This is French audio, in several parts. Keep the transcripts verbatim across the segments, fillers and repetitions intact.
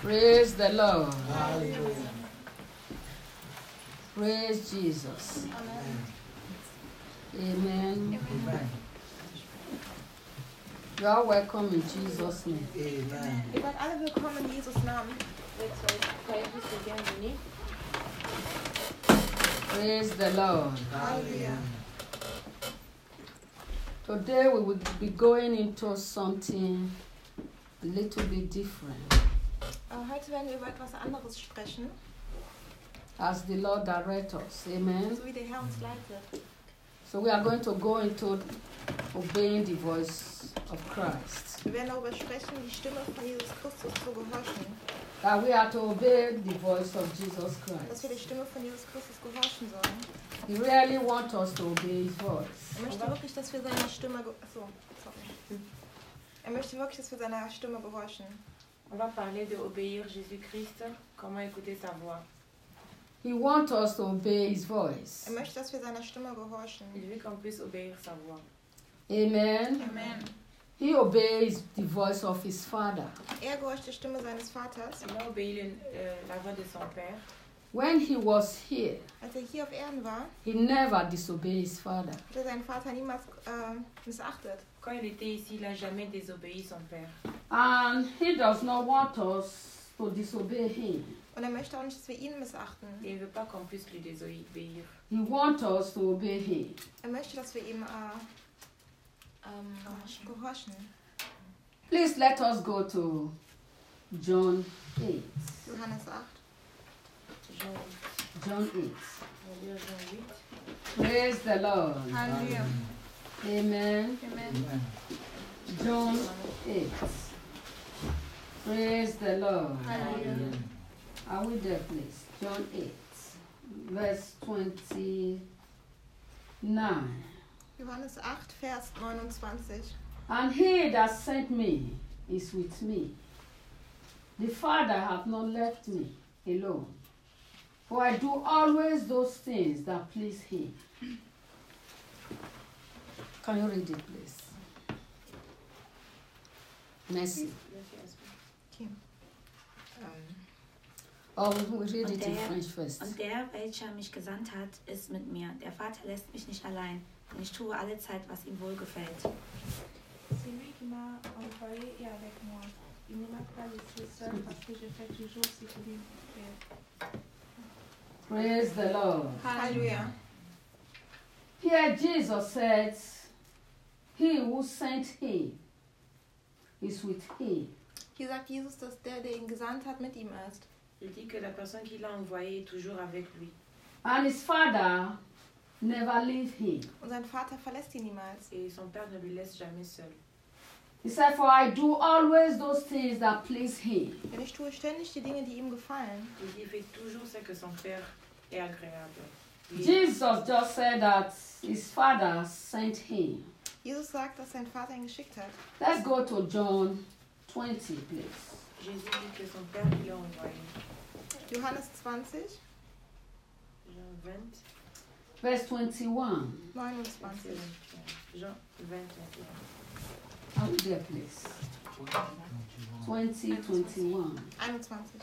Praise the Lord. Hallelujah. Praise Jesus. Amen. Amen. Amen. You are welcome in Jesus' name. Amen. Ihr seid alle willkommen in Jesus Namen. Praise the Lord. Hallelujah. Today we will be going into something a little bit different Äh, Heute werden wir über etwas anderes sprechen, as the Lord directs us. Amen. so wie der Herr uns leitet. So we are going to go into obeying the voice of Christ. Wir werden darüber sprechen, die Stimme von Jesus Christus zu gehorchen. That we are to obey the voice of Jesus Dass wir Christ. der Stimme von Jesus Christus gehorchen sollen. He really wants us to obey His voice. Er möchte wirklich, dass wir seiner Stimme ge- Achso, sorry. Er möchte wirklich, dass wir seiner Stimme gehorchen. On va parler de obéir Jésus-Christ, comment écouter sa voix. He wants us to obey His voice. Er möchte, dass wir seiner Stimme gehorchen. Il veut qu'on puisse obéir sa voix. Amen. Amen. He obeys the voice of his Father. Er gehorcht der Stimme seines Vaters. Il a obéi le- euh, la voix de son Père. When he was here, Als er hier auf Erden war, he never disobeyed his Father. hat er seinen Vater niemals äh, missachtet. Quand il était ici, il n'a jamais désobéi son Père. And he does not want us to disobey him. Und er möchte auch nicht, dass wir ihn missachten. Et il ne veut pas qu'on puisse lui désobéir. He wants us to obey him. Er möchte, dass wir ihm äh, ähm, gehorchen. Please let us go to John eight. Johannes acht. Jean, John eight. on va lire Jean huit. Praise the Lord. Halleluja. Amen. Amen. Amen. John eight. Praise the Lord. Halleluja. Are we there, please? John eight, verse twenty-nine. Johannes acht, Vers neunundzwanzig. And he that sent me is with me. The Father hath not left me alone, for I do always those things that please him. Can you read it, please? Merci. Okay. Ähm, Oh, we read Und it in der- French first. Und der, welcher mich gesandt hat, ist mit mir. Der Vater lässt mich nicht allein, denn ich tue alle Zeit, was ihm wohlgefällt. C'est lui qui m'a envoyé et avec moi. Il ne m'a pas laissé seul parce que je fais toujours ce qu'il lui fait. Praise the Lord. Halleluja. Here Jesus said, he who sent him is with him. Hier sagt Jesus, dass der, der ihn gesandt hat, mit ihm ist. Il dit que la personne qui l'a envoyé est toujours avec lui. And his Father never leave him. Und sein Vater verlässt ihn niemals. Et son Père ne lui laisse jamais seul. He said, for I do always those things that please him. Denn ich tue ständig die Dinge, die ihm gefallen. Il dit, il fait toujours ce que son Père est agréable. Il- Jesus just said that his Father sent him. Jesus sagt, dass sein Vater ihn geschickt hat. Let's go to John twenty, please. Jésus dit que son Père lui l'a envoyé. Johannes zwanzig, Jean vingt, Verse twenty-one. neunundzwanzig. Jean vingt, vingt et un. Are we there, please? twenty, twenty-one. einundzwanzig.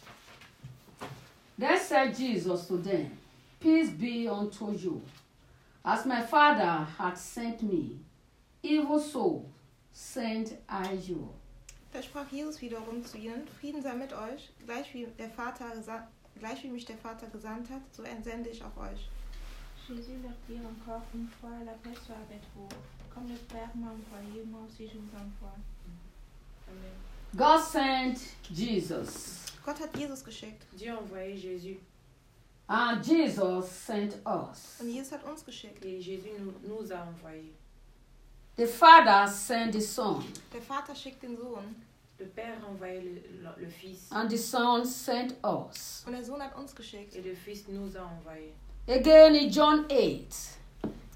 Then said Jesus to them, peace be unto you. As my Father hath sent me, even so send I you. Da sprach Jesus wiederum zu ihnen, Frieden sei mit euch, gleich wie, der Vater gesa- gleich wie mich der Vater gesandt hat, so entsende ich auch euch. Jésus leur dit encore une fois, la paix soit avec vous. Comme le Père m'a envoyé, moi aussi je vous envoie. Amen. God sent Jesus, Gott hat Jesus geschickt Dieu a envoyé Jésus and Jesus sent us. und Jesus hat uns geschickt. et Jésus nous, nous a envoyés. The Father sent the Son, Der Vater schickt den Sohn Le Père a envoyé le, le- le Fils and the Son sent us. und der Sohn hat uns geschickt. et le Fils nous a envoyés. Again in John eight,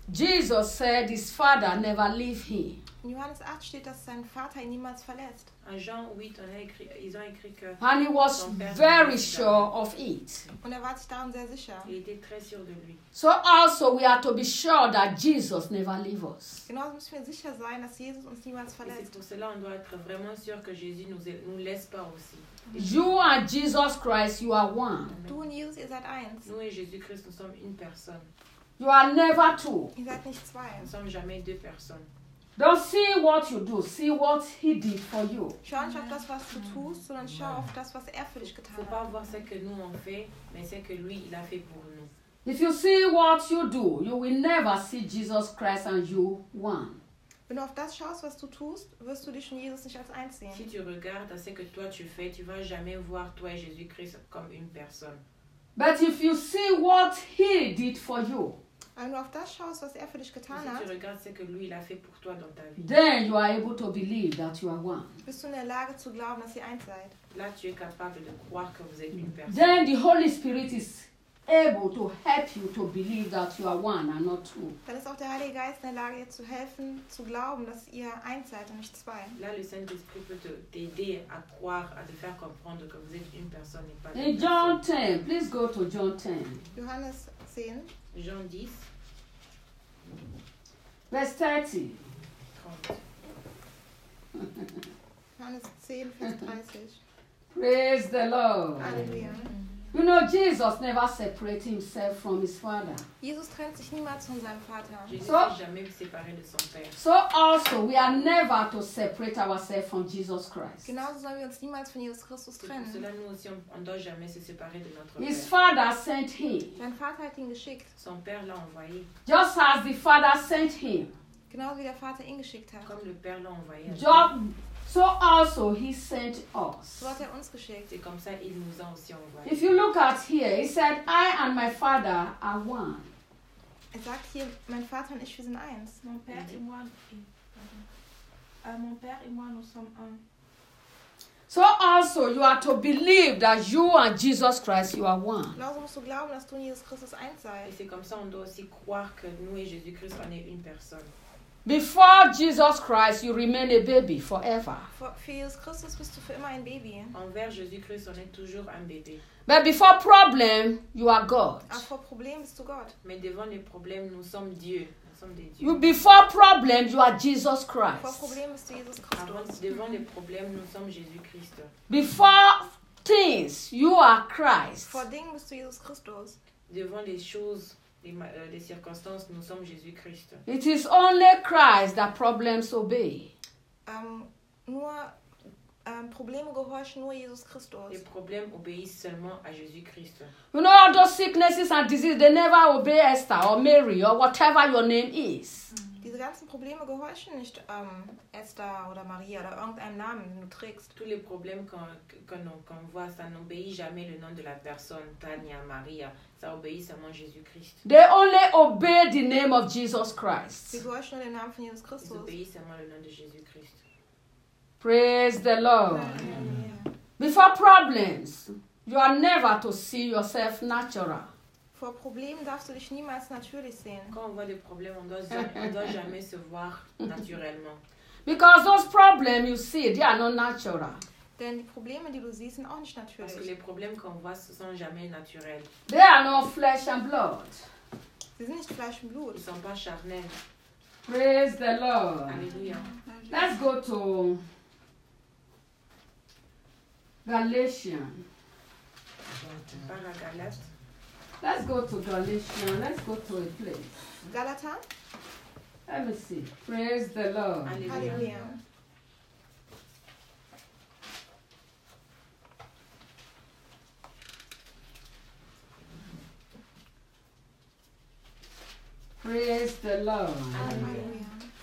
Jesus said his father never leave him. In Johannes acht steht, dass sein Vater ihn niemals verlässt. En Jean huit, on a écrit, ils ont écrit que And he was very sure of it. Und er war sich darum sehr sicher. il était très sûr de lui. So also we are to be sure that Jesus never leave us. Genauso müssen wir sicher sein, dass Jesus uns niemals Et c'est verlässt. pour cela on doit être vraiment sûr que Jésus nous nous laisse pas aussi. You and Jesus Christ, you are one. Du und Jesus, ihr seid eins. Nous et Jésus-Christ, nous sommes une personne. You are never two. Ihr seid nicht zwei. Nous ne sommes jamais deux personnes. Don't see what you do, see what he did for you. Schau nicht auf das, was du tust, sondern schau auf das, was er für dich Il ne getan faut pas hat. voir ce que nous on fait, mais ce que lui il a fait pour nous. If you see what you do, you will never see Jesus Christ and you one. Wenn du auf das schaust, was du tust, wirst du dich und Jesus nicht als eins sehen. Si tu regardes à ce que toi tu fais, tu vas jamais voir toi et Jésus-Christ comme une personne. But if you see what he did for you, Aber wenn du auf das schaust, was er für dich Et getan si hat, tu regardes ce que lui il a fait pour toi dans ta vie, then you are able to believe that you are one. bist du in der Lage zu glauben, dass ihr eins seid. là tu es capable de croire que vous êtes une personne. Then the Holy Spirit is able to help you to believe that you are one and not two. Dann ist auch der Heilige Geist in der Lage, dir zu helfen, zu glauben, dass ihr eins seid und nicht zwei. Là, le Saint-Esprit peut te- t'aider à croire, à te faire comprendre que vous êtes une personne et pas In deux John personnes. ten, please go to John ten, Johannes zehn, Jean dix, verse thirty. trente. Johannes zehn, Vers dreißig. Praise the Lord. Halleluja. You know, Jesus never separated himself from his Father. Jesus trennt sich niemals von seinem Vater. Jésus So- ne s'est jamais séparé de son Père. So also, we are never to separate ourselves from Jesus Christ. Genauso sollen wir uns niemals von Jesus Christus C'est pour trennen. cela, nous aussi, on ne doit jamais se séparer de notre His Père. Father sent him, Sein Vater hat ihn geschickt, Son Père l'a envoyé, just as the Father sent him. genauso wie der Vater ihn geschickt hat. comme le Père l'a envoyé. à nous. Just, so also he sent us. So hat er uns geschickt. C'est comme ça il nous a aussi envoyés. If you look at here, he said, I and my Father are one. Er sagt hier, mein Vater und ich, wir sind eins. Mon père et moi, et- pardon. Euh, mon père et moi, nous sommes un. So also you are to believe that you and Jesus Christ, you are one. Genauso musst du glauben, dass du und Jesus Christus eins Et seid. c'est comme ça on doit aussi croire que nous et Jésus-Christ, on est une personne. Before Jesus Christ, you remain a baby forever. Für für Jesus Christus bist du für immer ein Baby. Envers Jésus-Christ, on est toujours un bébé. But before problem, you are God. Aber vor Problemen bist du Gott. Mais devant les problèmes, nous sommes Dieu. Nous sommes des dieux. You before problem, you are Jesus Vor Christ. Problemen bist du Jesus Avant, Christus. devant les problèmes, nous sommes Jésus-Christ. Before things, you are Christ. Vor Dingen bist du Jesus Christus. Devant les choses, les, ma- euh, les circonstances, nous sommes Jésus-Christ. It is only Christ that problems obey. Ähm, nur ähm, Probleme gehorchen nur Jesus Christus. Les problèmes obéissent seulement à Jésus-Christ. You know, all those sicknesses and diseases, they never obey Esther or Mary or whatever your name is. Diese ganzen Probleme gehorchen nicht ähm, Esther oder Maria oder irgendeinem Namen, den du trägst. Tous les problèmes qu'on qu'on qu'on voit, ça n'obéit jamais le nom de la personne, Tania, Maria. Ça obéit seulement Jésus-Christ. They only obey the name of Jesus Sie Christ. gehorchen nur dem Namen von Jesus Ils Christus. obéissent seulement le nom de Jésus-Christ. Praise the Lord. Halleluja. Before problems, you are never to see yourself natural. Vor Problemen darfst du dich niemals natürlich sehen. Quand on voit des problèmes, on doit, on doit jamais se voir naturellement. Because those problems you see, they are not natural. Denn die Probleme, die du siehst, sind auch nicht Parce que natürlich. les problèmes qu'on voit, ce sont jamais naturels. They are not flesh and blood. Sie sind nicht Fleisch und Blut. Ils ne sont pas charnels. Praise the Lord. Alléluia. Let's go to Galatians. On part à Galates. Let's go to Galatians. Let's go to a place. Galater, Let me see. Praise the Lord. Alléluia. Halleluja. Praise the Lord. Halleluja.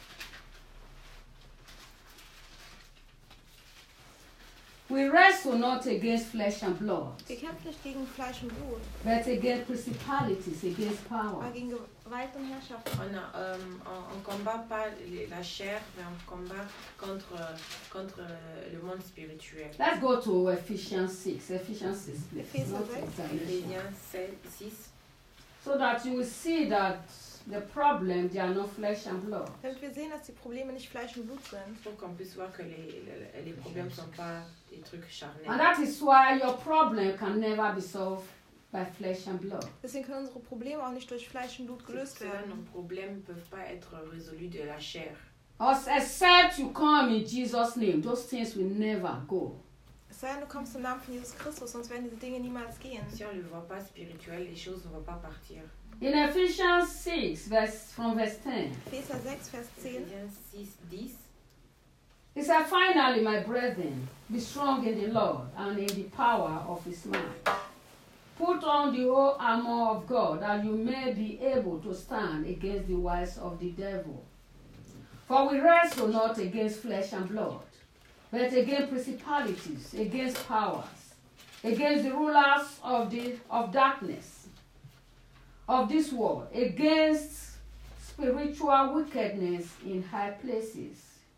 We wrestle not against flesh and blood, Wir kämpfen nicht gegen Fleisch und Blut, but against principalities, against aber power. gegen Gewalt und Herrschaft. On a, euh, on, on combat pas les- la chair, mais on combat contre, contre euh, le monde spirituel. Let's go to Ephesians six. Ephesians six, please. Ephesians Not six. Galatians. Éphésiens six. So that you will see that the problem, they are not flesh and blood. Damit wir sehen, dass die Probleme nicht Fleisch und Blut sind. Pour qu'on puisse voir que les, les, les problèmes ne sont pas des trucs And charnels. that is why your problem can never be solved by flesh and blood. Deswegen können unsere Probleme auch nicht durch Fleisch und Blut C'est gelöst pour cela werden. nos problèmes ne peuvent pas être résolus de la chair. Us- Except you come in Jesus' name, those things will never go. Es sei denn, du kommst im Namen von Jesus Christus, sonst werden diese Dinge niemals gehen. Si on ne le voit pas spirituel, les choses ne vont pas partir. In Ephesians six, verse, from verse ten, Epheser sechs, Vers zehn. Ephésiens six, dix. it said, finally, my brethren, be strong in the Lord and in the power of his might. Put on the whole armor of God, that you may be able to stand against the wiles of the devil. For we wrestle not against flesh and blood, but against principalities, against powers, against the rulers of the of darkness of this world, against spiritual wickedness in high places.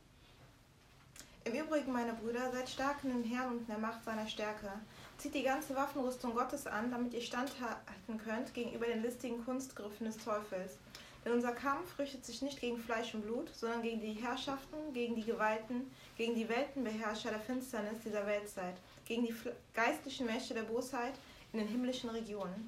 Im Übrigen, meine Brüder, seid stark in dem Herrn und in der Macht seiner Stärke. Zieht die ganze Waffenrüstung Gottes an, damit ihr standhalten könnt gegenüber den listigen Kunstgriffen des Teufels. Denn unser Kampf richtet sich nicht gegen Fleisch und Blut, sondern gegen die Herrschaften, gegen die Gewalten, gegen die Weltenbeherrscher der Finsternis dieser Weltzeit, gegen die fl- geistlichen Mächte der Bosheit in den himmlischen Regionen.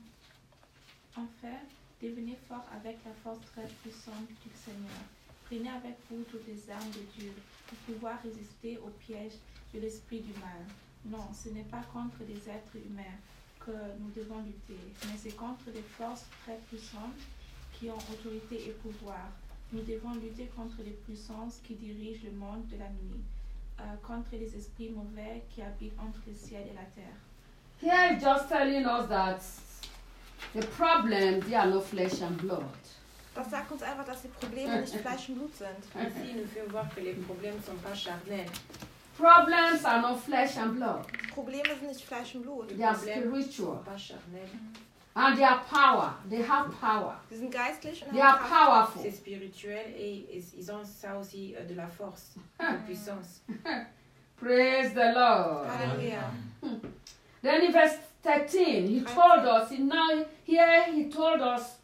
Enfin, devenez fort avec la force très puissante du Seigneur. Prenez avec vous toutes les armes de Dieu pour pouvoir résister aux pièges de l'esprit du mal. Non, ce n'est pas contre des êtres humains que nous devons lutter, mais c'est contre des forces très puissantes qui ont autorité et pouvoir. Nous devons lutter contre les puissances qui dirigent le monde de la nuit, euh, contre les esprits mauvais qui habitent entre le ciel et la terre. Here it's just telling us that the problem, they are not flesh and blood. Das sagt uns einfach, dass die Probleme nicht Fleisch und Blut sind. Ici, il nous fait voir que les problèmes ne sont pas charnels. Problems are not flesh and blood. Probleme sind nicht Fleisch und Blut. They are Problèmes ne spiritual. sont pas charnels. And they are power. They have power. Sie sind geistlich und They are haben Kraft. powerful. C'est spirituel et, et ils ont ça aussi euh, de la force, de puissance. Praise the Lord. Halleluja. Then in verse thirteen, he told us, he now here he told us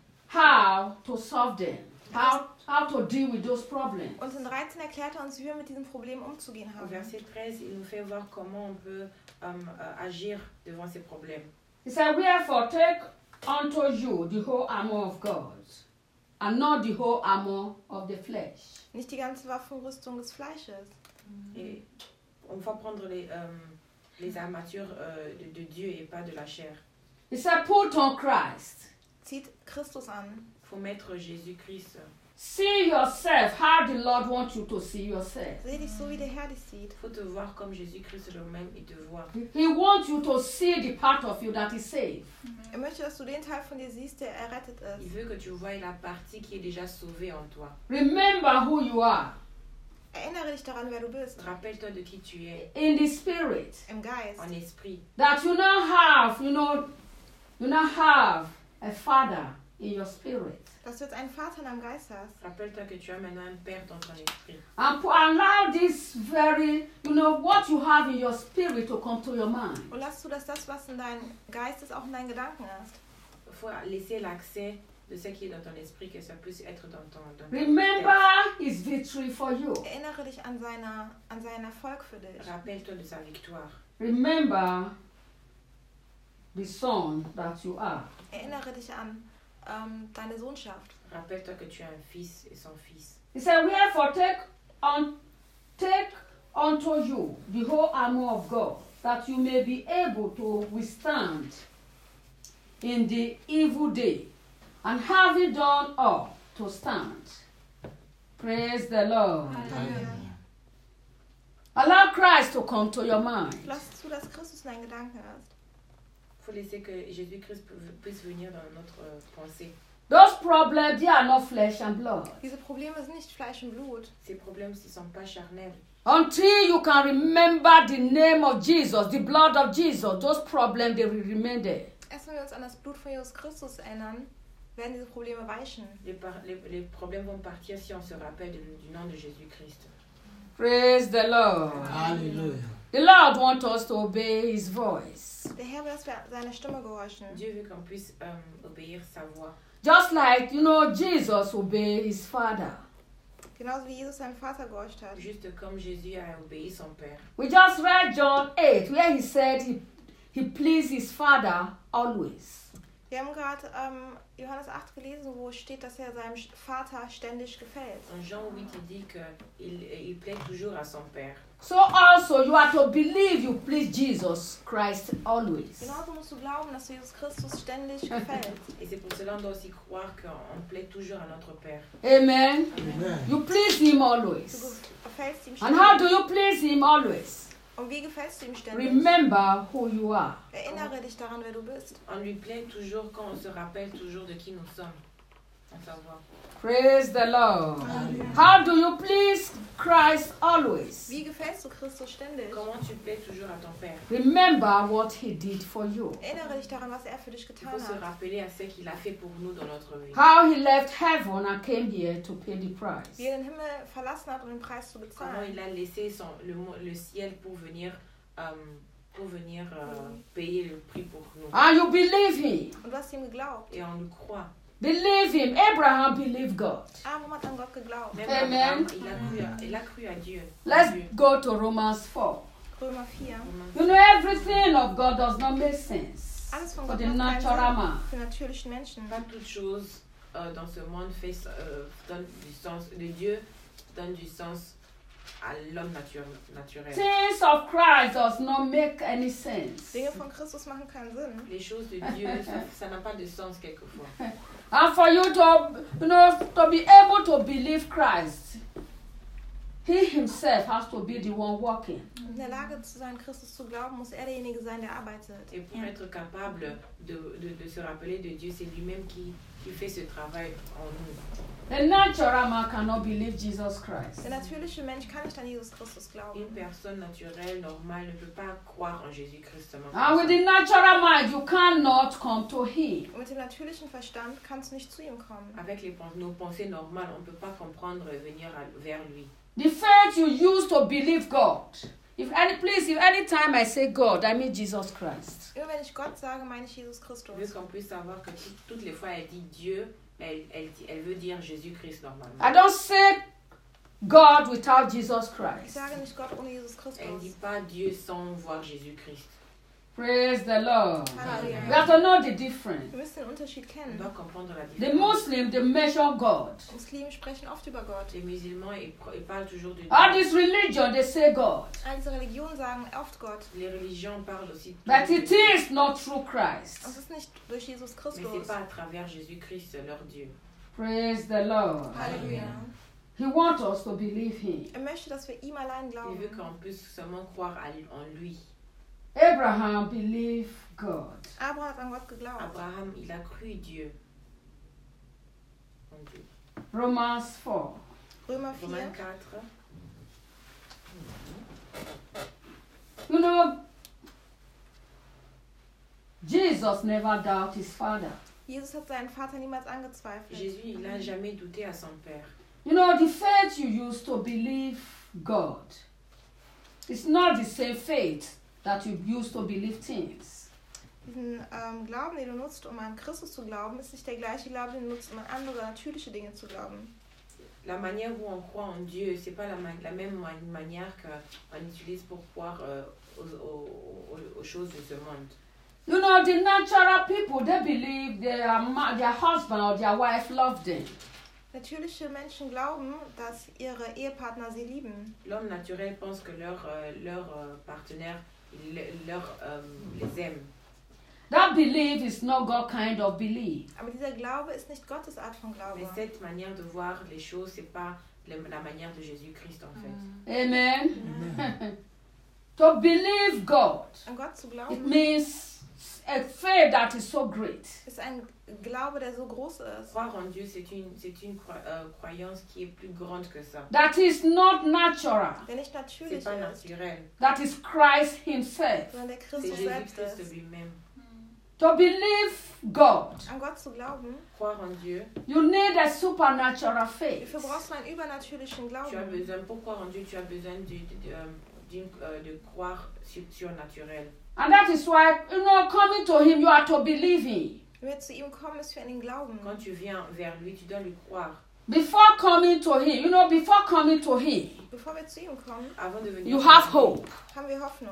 how to solve them, how, how to deal with those problems. Und in dreizehn erklärt er uns, wie wir mit diesem Problem umzugehen Au haben. verset treize, il nous fait voir comment on peut euh, euh, agir devant ces problèmes. He said, wherefore take unto you the whole armor of God, and not the whole armor of the flesh. Nicht die ganze Waffenrüstung des Fleisches. Et on va prendre les, euh, les armatures euh, de, de Dieu et pas de la chair. He said, put on Christ. Zieht Christus an. Il faut mettre Jésus-Christ. See yourself how the Lord wants you to see yourself. Seh dich so, wie der Herr dich sieht. Il faut te voir comme Jésus-Christ lui-même et te voir. He wants you to see the part of you that is saved. Er möchte, dass du den Teil von dir siehst, der errettet Il ist. veut que tu vois la partie qui est déjà sauvée en toi. Remember who you are Erinnere dich daran, wer du bist. Rappelle-toi de qui tu es in the spirit. Im Geist. en esprit. That you now have, you know, you now have a father in your spirit. Dass du jetzt einen Vater in deinem Geist hast. Rappelle-toi que tu as maintenant un Père dans ton esprit. And pu- allow this very, you know, what you have in your spirit to come to your mind. Und lass du, dass das, was in deinem Geist ist, auch in deinen Gedanken ist. Il faut laisser l'accès de ce qui est dans ton esprit, que ça puisse être dans ton, dans ton Remember tête. his victory for you. Erinnere dich an, seiner, an seinen Erfolg für dich. Rappelle-toi de sa victoire. Remember the son that you are. Erinnere dich an ähm, deine Sohnschaft. Rappelle-toi que tu as un fils et son fils. He said, wherefore take on take unto you the whole armor of God, that you may be able to withstand in the evil day, and having done all, to stand. Praise the Lord. Halleluja. Allow Christ to come to your mind. Lass zu, dass Christus in deinen Gedanken ist. Il faut laisser que Jésus-Christ pu- puisse venir dans notre euh, pensée. Those problems, they are not flesh and blood. Diese Probleme sind nicht Fleisch und Blut. Ces problèmes ne sont pas charnels. Until you can remember the name of Jesus, the blood of Jesus, those problems, they will remain there. Erst wenn wir uns an das Blut von Jesus Christus erinnern, werden diese Probleme weichen. Les, par- les, les problèmes vont partir si on se rappelle de- du nom de Jésus-Christ. Praise the Lord. Hallelujah. The Lord wants us to obey his voice. Der Herr will, dass wir seine Stimme gehorchen. Dieu veut qu'on puisse euh, obéir sa voix. Just like, you know, Jesus obeyed his father. Genauso wie Jesus seinem Vater gehorcht hat. Juste comme Jésus a obéi son Père. We just read John eight, where he said he, he pleased his father always. Wir haben gerade ähm, Johannes acht gelesen, wo steht, dass er seinem Vater ständig gefällt. En Jean huit, il dit qu'il il plaît toujours à son Père. So also you are to believe you please Jesus Christ always. Genauso musst du glauben, dass du Jesus Christus ständig gefällt. Et c'est pour cela qu'on doit aussi croire qu'on plaît toujours à notre Père. Amen. Amen. You please him Du always. gefällst ihm And how ständig. do you please him always? Und wie gefällst du ihm ständig? Remember who you are. Erinnere dich daran, wer du bist. On lui plaît toujours quand on se rappelle toujours de qui nous sommes. À savoir. Praise the Lord. How do you please Christ always? Wie gefällst du Christus ständig? Comment tu plais toujours à ton Père? Remember what he did for you. Erinnere dich daran, was er für dich Il getan faut se hat. rappeler à ce qu'il a fait pour nous dans notre vie. How he left heaven and came here to pay the price. Wie er den Himmel verlassen hat, um den Preis zu Comment bezahlen. il a laissé son, le, mo- le ciel pour venir, euh, pour venir euh, payer le prix pour nous. And you believe him. Und du hast ihm geglaubt. Et on le croit. Believe him. Abraham believed God. Abraham hat an Gott geglaubt. Même Amen. Abraham, il a cru à, il a cru à Dieu. Let's Dieu. go to Romans four. Römer vier. You know, everything of God does not make sense Alles von for Gott the macht keinen natural Sinn man. für natürlichen Menschen. Pas toute chose euh, dans ce monde fait, euh, donne du sens, de Dieu donne du sens à l'homme nature, naturel. Things of Christ does not make any sense. Dinge von Christus machen keinen Sinn. Les choses de Dieu, ça- ça n'a pas de sens quelquefois. And for you to, you know, to be able to believe Christ, he himself has to be the one working. Um in der Lage zu sein, Christus zu glauben, muss er derjenige sein, der arbeitet. Et pour être capable de, de, de se rappeler de Dieu, c'est lui-même qui, qui fait ce travail en nous. The natural man cannot believe Jesus Christ. Der natürliche Mensch kann nicht an Jesus Christus glauben. Une personne naturelle, normale, ne peut pas croire en Jésus-Christ seulement. And with the natural mind, you cannot come to him. Und mit dem natürlichen Verstand kannst du nicht zu ihm kommen. Avec les, pen- nos pensées normales, on ne peut pas comprendre et venir à- vers lui. The faith you use to believe God. If any, please, if any time I say God, I mean Jesus Christ. Immer wenn ich Gott sage, meine ich Jesus Je Christus. veux qu'on puisse savoir que tout- toutes les fois elle dit Dieu, elle, elle, dit- elle veut dire Jésus-Christ normalement. I don't say God without Jesus Ich Christ. sage nicht Gott ohne Jesus Elle ne dit Christus. pas Dieu sans voir Jésus-Christ. Praise the Lord. We Halleluja. have to know the difference. Wir müssen den Unterschied On kennen. doit comprendre la The différence. Muslim, they measure God. Muslimen sprechen oft über Gott. Les musulmans, ils, pro- ils parlent toujours de Dieu. All this religion, they say God. All diese Religionen sagen oft Gott. Les religions parlent aussi But toujours de it Dieu. is not through Und Christ. es ist nicht durch Jesus Mais ce n'est Christus. pas à travers Jésus-Christ, leur Dieu. Praise the Lord. Halleluja. He wants us to believe him. Er möchte, dass wir ihm allein Il glauben. veut qu'on puisse seulement croire à- en lui. Abraham believed God. Abraham hat an Gott geglaubt. Abraham, il a cru Dieu. En Dieu. Romans four. Römer vier. Romains quatre. You know, Jesus never doubted his father. Jesus hat seinen Vater niemals angezweifelt. Jésus, il n'a jamais douté à son Père. You know, the faith you use to believe God is not the same faith that you use to believe things. Diesen ähm, Glauben, den du nutzt, um an Christus zu glauben, ist nicht der gleiche Glaube, den du nutzt, um an andere natürliche Dinge zu glauben. La manière où on croit en Dieu, c'est pas la, ma- la même ma- manière qu'on utilise pour croire euh, aux, aux- aux- aux choses de ce monde. You know, the natural people, they believe their, ma- their husband or their wife love them. Natürliche Menschen glauben, dass ihre Ehepartner sie lieben. L'homme naturel pense que leur, euh, leur euh, partenaire il, leur, euh, les aime. That belief is not God kind of belief. Aber dieser Glaube ist nicht Gottes Art von Glaube. Mais cette manière de voir les choses, c'est pas le- la manière de Jésus-Christ en fait. Amen. To believe God, An Gott zu it glauben, means a faith that is so great. ist ein Glaube, der so groß ist. Croire en Dieu, c'est une, c'est une croi- euh, croyance qui est plus grande que ça. That is not natural. Der nicht C'est natürlich pas ist, naturel. That is Christ himself. sondern der C'est Christus selbst Jésus-Christ ist. lui-même. To believe God, An Gott zu glauben, Croire en Dieu, you need a supernatural faith. dafür brauchst du einen übernatürlichen tu as Glauben. besoin, pour croire en Dieu, tu as besoin de, de, de, d'une- euh, de croire sur- surnaturel. And that is why, you know, coming to him, you are to believe him. Wenn wir zu ihm kommen, müssen wir an ihn glauben. Quand tu viens vers lui, tu dois lui croire. Before coming to him, you know, before coming to him, Bevor wir zu ihm kommen, Avant de venir you vers have lui, hope. haben wir Hoffnung.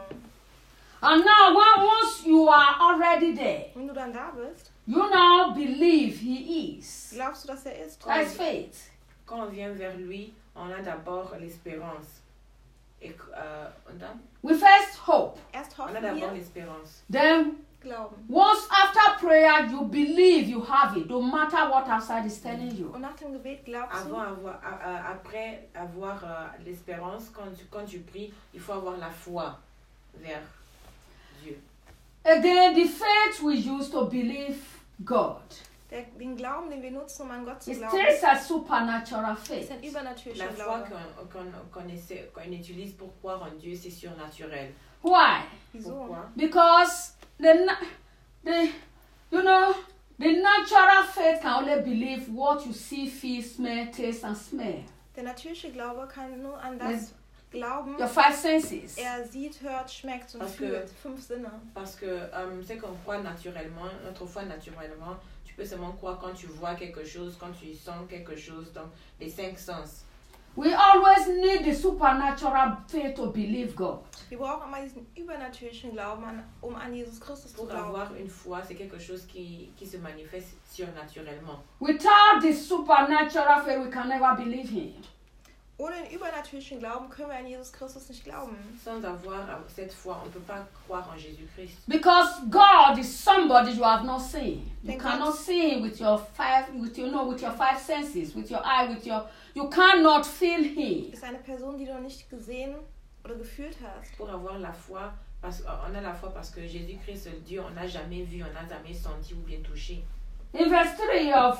And now, when- once you are already there, Wenn du dann da bist, you now believe he is. glaubst du, dass er ist. That's faith. Quand on vient vers lui, on a d'abord l'espérance. Et, euh, und dann, We first hope. Erst on a hoffen d'abord wir, l'espérance. Then, glauben. once after prayer, you believe you have it, no matter what outside is telling you. Und nach dem Gebet glaubst Avant, du, avoir, a- a- après avoir euh, l'espérance, quand tu, quand tu pries, il faut avoir la foi vers Dieu. Again, the faith we use to believe God. der, den Glauben, den wir nutzen, um an Gott zu It glauben, is a supernatural ist faith. ein übernatürlicher La foi Glaube. qu'on qu'on- qu'on essaie- qu'on utilise pour croire en Dieu, c'est surnaturel. Why? Wieso? Pourquoi? Because the, na- the you know, the natural faith can only believe what you see, feel, smell, taste, and smell. Der natürliche Glaube kann nur an das glauben, Your five senses. er sieht, hört, schmeckt und Parce que- fühlt. Fünf Sinne. Parce que euh, c'est qu'on croit naturellement, notre foi naturellement, tu peux seulement croire quand tu vois quelque chose, quand tu sens quelque chose, donc les cinq sens. We always need the supernatural faith to believe God. Wir brauchen immer diesen übernatürlichen Glauben, an, um an Jesus Christus zu Pour glauben. avoir une foi, c'est quelque chose qui, qui se manifeste surnaturellement. Without the supernatural faith, we can never believe Him. Ohne den übernatürlichen Glauben können wir an Jesus Christus nicht glauben. Sans avoir cette foi, on ne peut pas croire en Jésus-Christ. Because God is somebody you have not seen. You Thank cannot God. see Him with your five, with you know, with your five senses, with your eye, with your. You cannot feel Him. Ist eine Person, die du noch nicht gesehen oder gefühlt hast. Pour avoir la foi, parce qu'on a la foi parce que Jésus-Christ, le Dieu, on n'a jamais vu, on n'a jamais senti ou bien touché. In verse three of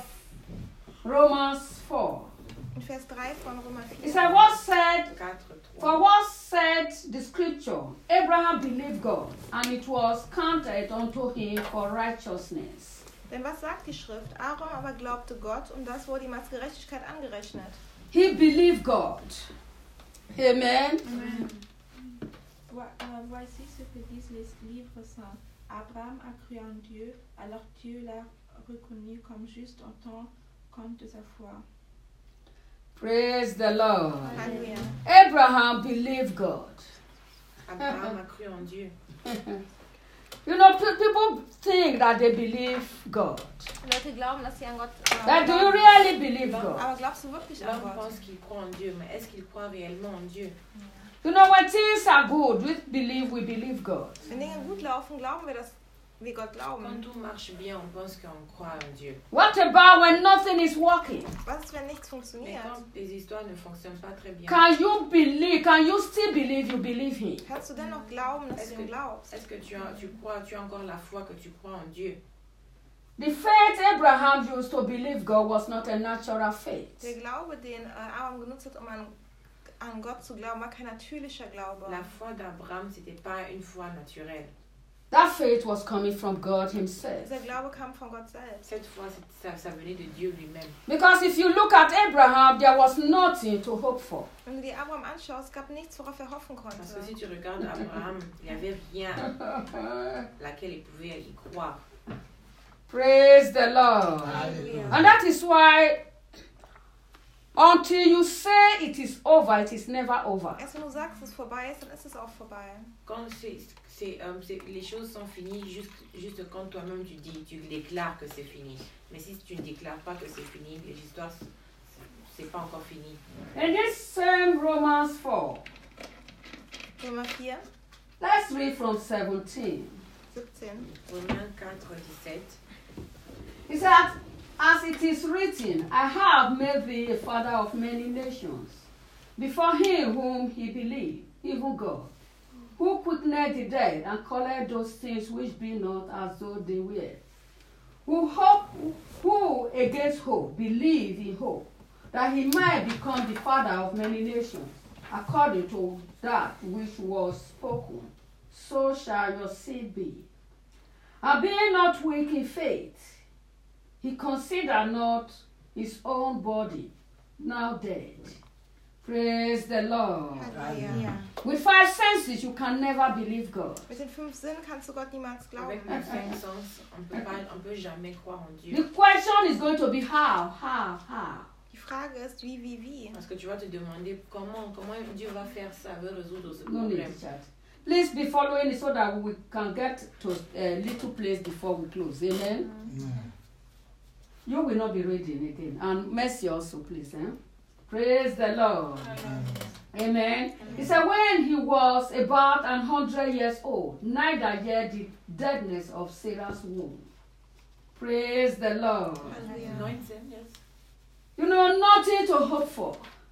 Romans four, In Vers drei von Römer it vier. said, "What said quatre, For trois. what said the scripture? Abraham believed God, and it was counted unto him for righteousness." Denn was sagt die Schrift? Aaron aber glaubte Gott und das wurde ihm als Gerechtigkeit angerechnet. He believed God. Amen. Voi- euh, Voici ce que disent les livres saints. Abraham a cru en Dieu, alors Dieu l'a reconnu comme juste en tant compte de sa foi. Praise the Lord. Halleluja. Abraham believed God. Abraham a cru en Dieu. You know, pe- people think that they believe God. Leute glauben, dass sie an Gott But do you glauben. really believe God? Aber glaubst du wirklich an L'homme Gott? pense qu'il croit en Dieu, mais est-ce qu'il croit réellement en Dieu? You know, when things are good, we believe we believe God. Wenn Dinge gut laufen, glauben wir, dass wir Gott Quand glauben. tout marche bien, on pense qu'on croit en Dieu. What about when nothing is working? Was ist, wenn nichts Mais funktioniert? quand les histoires ne fonctionnent pas très bien, Can you believe? Can you still believe you believe Him? Kannst du dennoch glauben, dass Est-ce du ihm que- glaubst? est-ce que tu, as, tu crois, tu as encore la foi que tu crois en Dieu? The faith Abraham used to believe God was not a natural faith. Der Glaube, den äh, Abraham genutzt hat, um an, an Gott zu glauben, war kein natürlicher Glaube. La foi d'Abraham, c'était pas une foi naturelle. That faith was coming from God Himself. Dieser Glaube kam von Gott selbst. Cette foi, c'est- ça, ça venait de Dieu lui-même. Because if you look at Abraham, there was nothing to hope for. Wenn du dir Abraham anschaust, gab nichts, worauf er hoffen konnte. Parce que si tu regardes Abraham, il n'y avait rien laquelle il pouvait y croire. Praise the Lord. Halleluja. And that is why, until you say it is over, it is never over. Erst wenn du sagst, dass es vorbei ist, dann ist es auch vorbei. Quand c'est, c'est, euh, c'est- les choses sont finies, juste, juste quand toi-même tu dis, tu déclares que c'est fini. Mais si tu ne déclares pas que c'est fini, les histoires, c'est, c'est pas encore fini. In this same Romans four, Römer vier, let's read from seventeen. siebzehn. Romains quatre, dix-sept. It said, "As it is written, I have made thee a father of many nations, before him whom he believed, even God, who quickened the dead and calleth those things which be not as though they were, who hope, who against hope believe in hope, that he might become the father of many nations, according to that which was spoken, so shall your seed be. And being not weak in faith, he considered not his own body, now dead, Praise the Lord. Halleluja. With five senses, you can never believe God. Mit den fünf Sinnen kannst du Gott niemals glauben. Avec nos cinq sens, on peut pas, on peut jamais croire en Dieu. The question is going to be how, how, how. Die Frage ist, wie, wie, wie. Parce que tu vas te demander comment, comment Dieu va faire ça, veut résoudre ce No need problème. to chat. Please be following it so that we can get to a little place before we close. Amen. You will not be reading again. And mercy also, please. Eh? Praise the Lord. Amen. He said, when he was about a hundred years old, neither yet the deadness of Sarah's womb. Praise the Lord. Halleluja. neunzehn, yes. You know, nothing to hope for.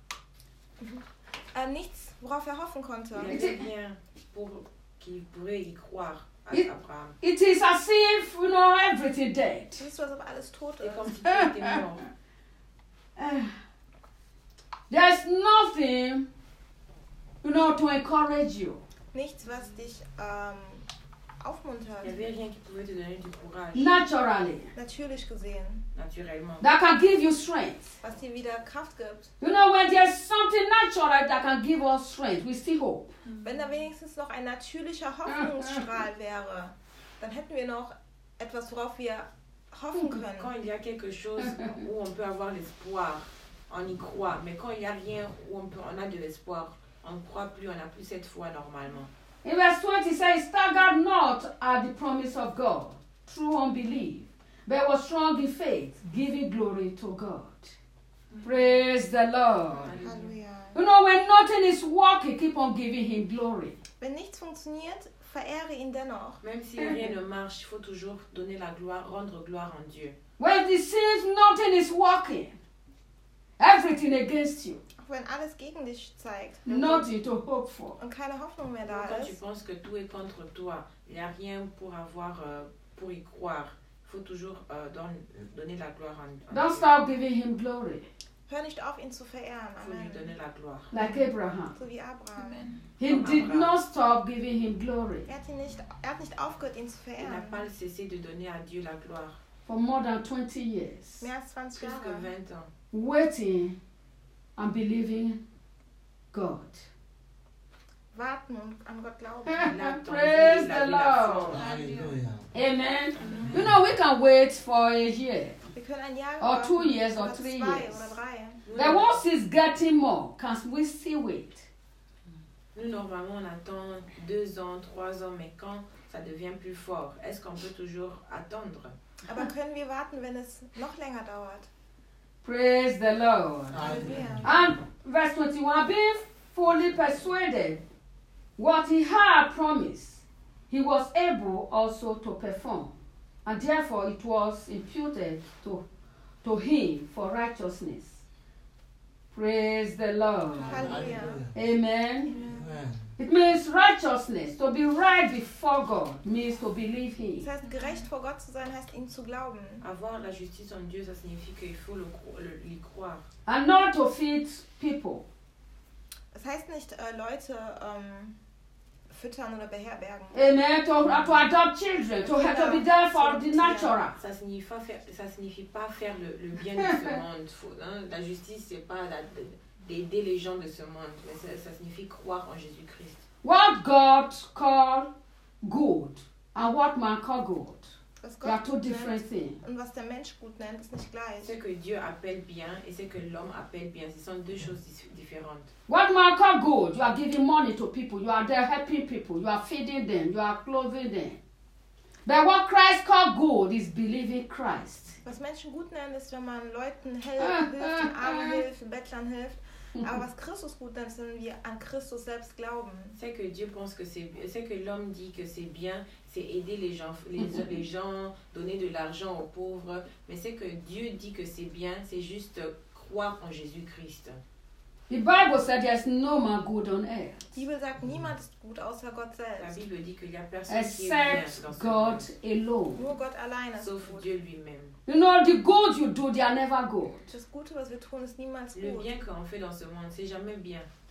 Äh, nichts, worauf er hoffen konnte. Il y avait rien pour qu'il pourrait y croire à Il- Abraham. It is as if, you know, everything dead. Es ist so, als ob alles tot C'est comme ist. si tout était mort. Uh, there's nothing, you know, to encourage you. Nichts, was dich ähm, aufmuntert. Il n'y avait rien qui pouvait te donner du courage, Naturally. Natürlich gesehen. naturellement. That can give you strength. Was dir wieder Kraft gibt. You know, when there's something natural that can give us strength, we still hope. Wenn da wenigstens noch ein natürlicher Hoffnungsstrahl wäre, dann hätten wir noch etwas, worauf wir hoffen Quand können. il y a quelque chose où on peut avoir l'espoir, on y croit. Mais quand il n'y a rien où on, peut, on a de l'espoir, on ne croit plus, on n'a plus cette foi normalement. In verse twenty, it says, staggered not at the promise of God through unbelief, but was strong in faith, giving glory to God. Praise the Lord. Halleluja. You know, when nothing is working, keep on giving him glory. Wenn nichts funktioniert, verehre ihn dennoch. Même si rien ne marche, il faut toujours donner la gloire, rendre gloire en Dieu. When it seems nothing is working, everything against you, Auch wenn alles gegen dich zeigt nothing to hope for. und keine Hoffnung mehr da Quand tu ist, penses que tout est contre toi, il n'y a rien pour avoir, euh, pour y croire. Il faut toujours euh, don- donner la gloire en, en Don't Dieu. stop giving him glory, hör nicht auf, ihn zu verehren. Il faut lui Amen. donner la gloire. like Abraham. So wie Abraham. He did not stop giving him glory Er hat, ihn nicht, er hat nicht aufgehört, ihn zu Il n'a verehren. pas cessé de donner à Dieu la gloire. for more than twenty years, Mehr als zwanzig Plus que Jahre. vingt ans. waiting and believing God. Warten und an Gott glauben. Il a attendu, Praise il the avait la Lord. foi. Hallelujah. Amen. You know, we can wait for a year. Wir können ein Jahr Or two warten, years or oder three zwei years. oder drei. But once it's getting more, can we still wait? Nous, normalement, on attend deux ans, trois ans, mais quand ça devient plus fort, est-ce qu'on peut toujours attendre? Aber können wir warten, wenn es noch länger dauert? Praise the Lord. Halleluja. And verse twenty-one, being fully persuaded what he had promised, he was able also to perform. And therefore it was imputed to, to him for righteousness. Praise the Lord. Halleluja. Amen. Amen. It means righteousness. To be right before God means to believe him. Das heißt, gerecht vor Gott zu sein, heißt ihm zu glauben. Avoir la justice en Dieu, ça signifie qu'il faut le, cro- le- l'y croire. And not to feed people. Das heißt nicht, äh, Leute ähm, füttern oder beherbergen. Amen. To, to adopt children. To, to be there for the natural. Ça signifie pas faire, ça signifie pas faire le, le bien de ce monde. Faut, hein, la justice, c'est pas la- d'aider les gens de ce monde, mais ça, ça signifie croire en Jésus-Christ. What God called good and what man called good, Was they are Gott two gut different nennt things. und was der Mensch gut nennt, ist nicht gleich. Ce que Dieu appelle bien et ce que l'homme appelle bien, ce sont deux choses dis- différentes. What man called good, you are giving money to people, you are there helping people, you are feeding them, you are clothing them. But what Christ called good is believing Christ. Was Menschen gut nennen, ist, wenn man Leuten hilft, hilft den Armen hilft, den Bettlern hilft. Aber was Christus gut nennt, ist, wenn wir an Christus selbst glauben. C'est que Dieu pense que c'est, c'est que l'homme dit que c'est bien, c'est aider les gens, les, les gens, donner de l'argent aux pauvres. Mais c'est que Dieu dit que c'est bien, c'est juste croire en Jésus-Christ. The Bible said there's no man good on earth Die Bibel sagt, niemand ist gut außer Gott La selbst. Bible dit qu'il n'y a personne qui est bien except dans ce God monde, alone. Nur Gott allein ist sauf gut. Dieu lui-même. You know, the good you do, they are never good. Das Gute, was wir tun, ist niemals Le gut. bien qu'on fait dans ce monde, c'est jamais bien.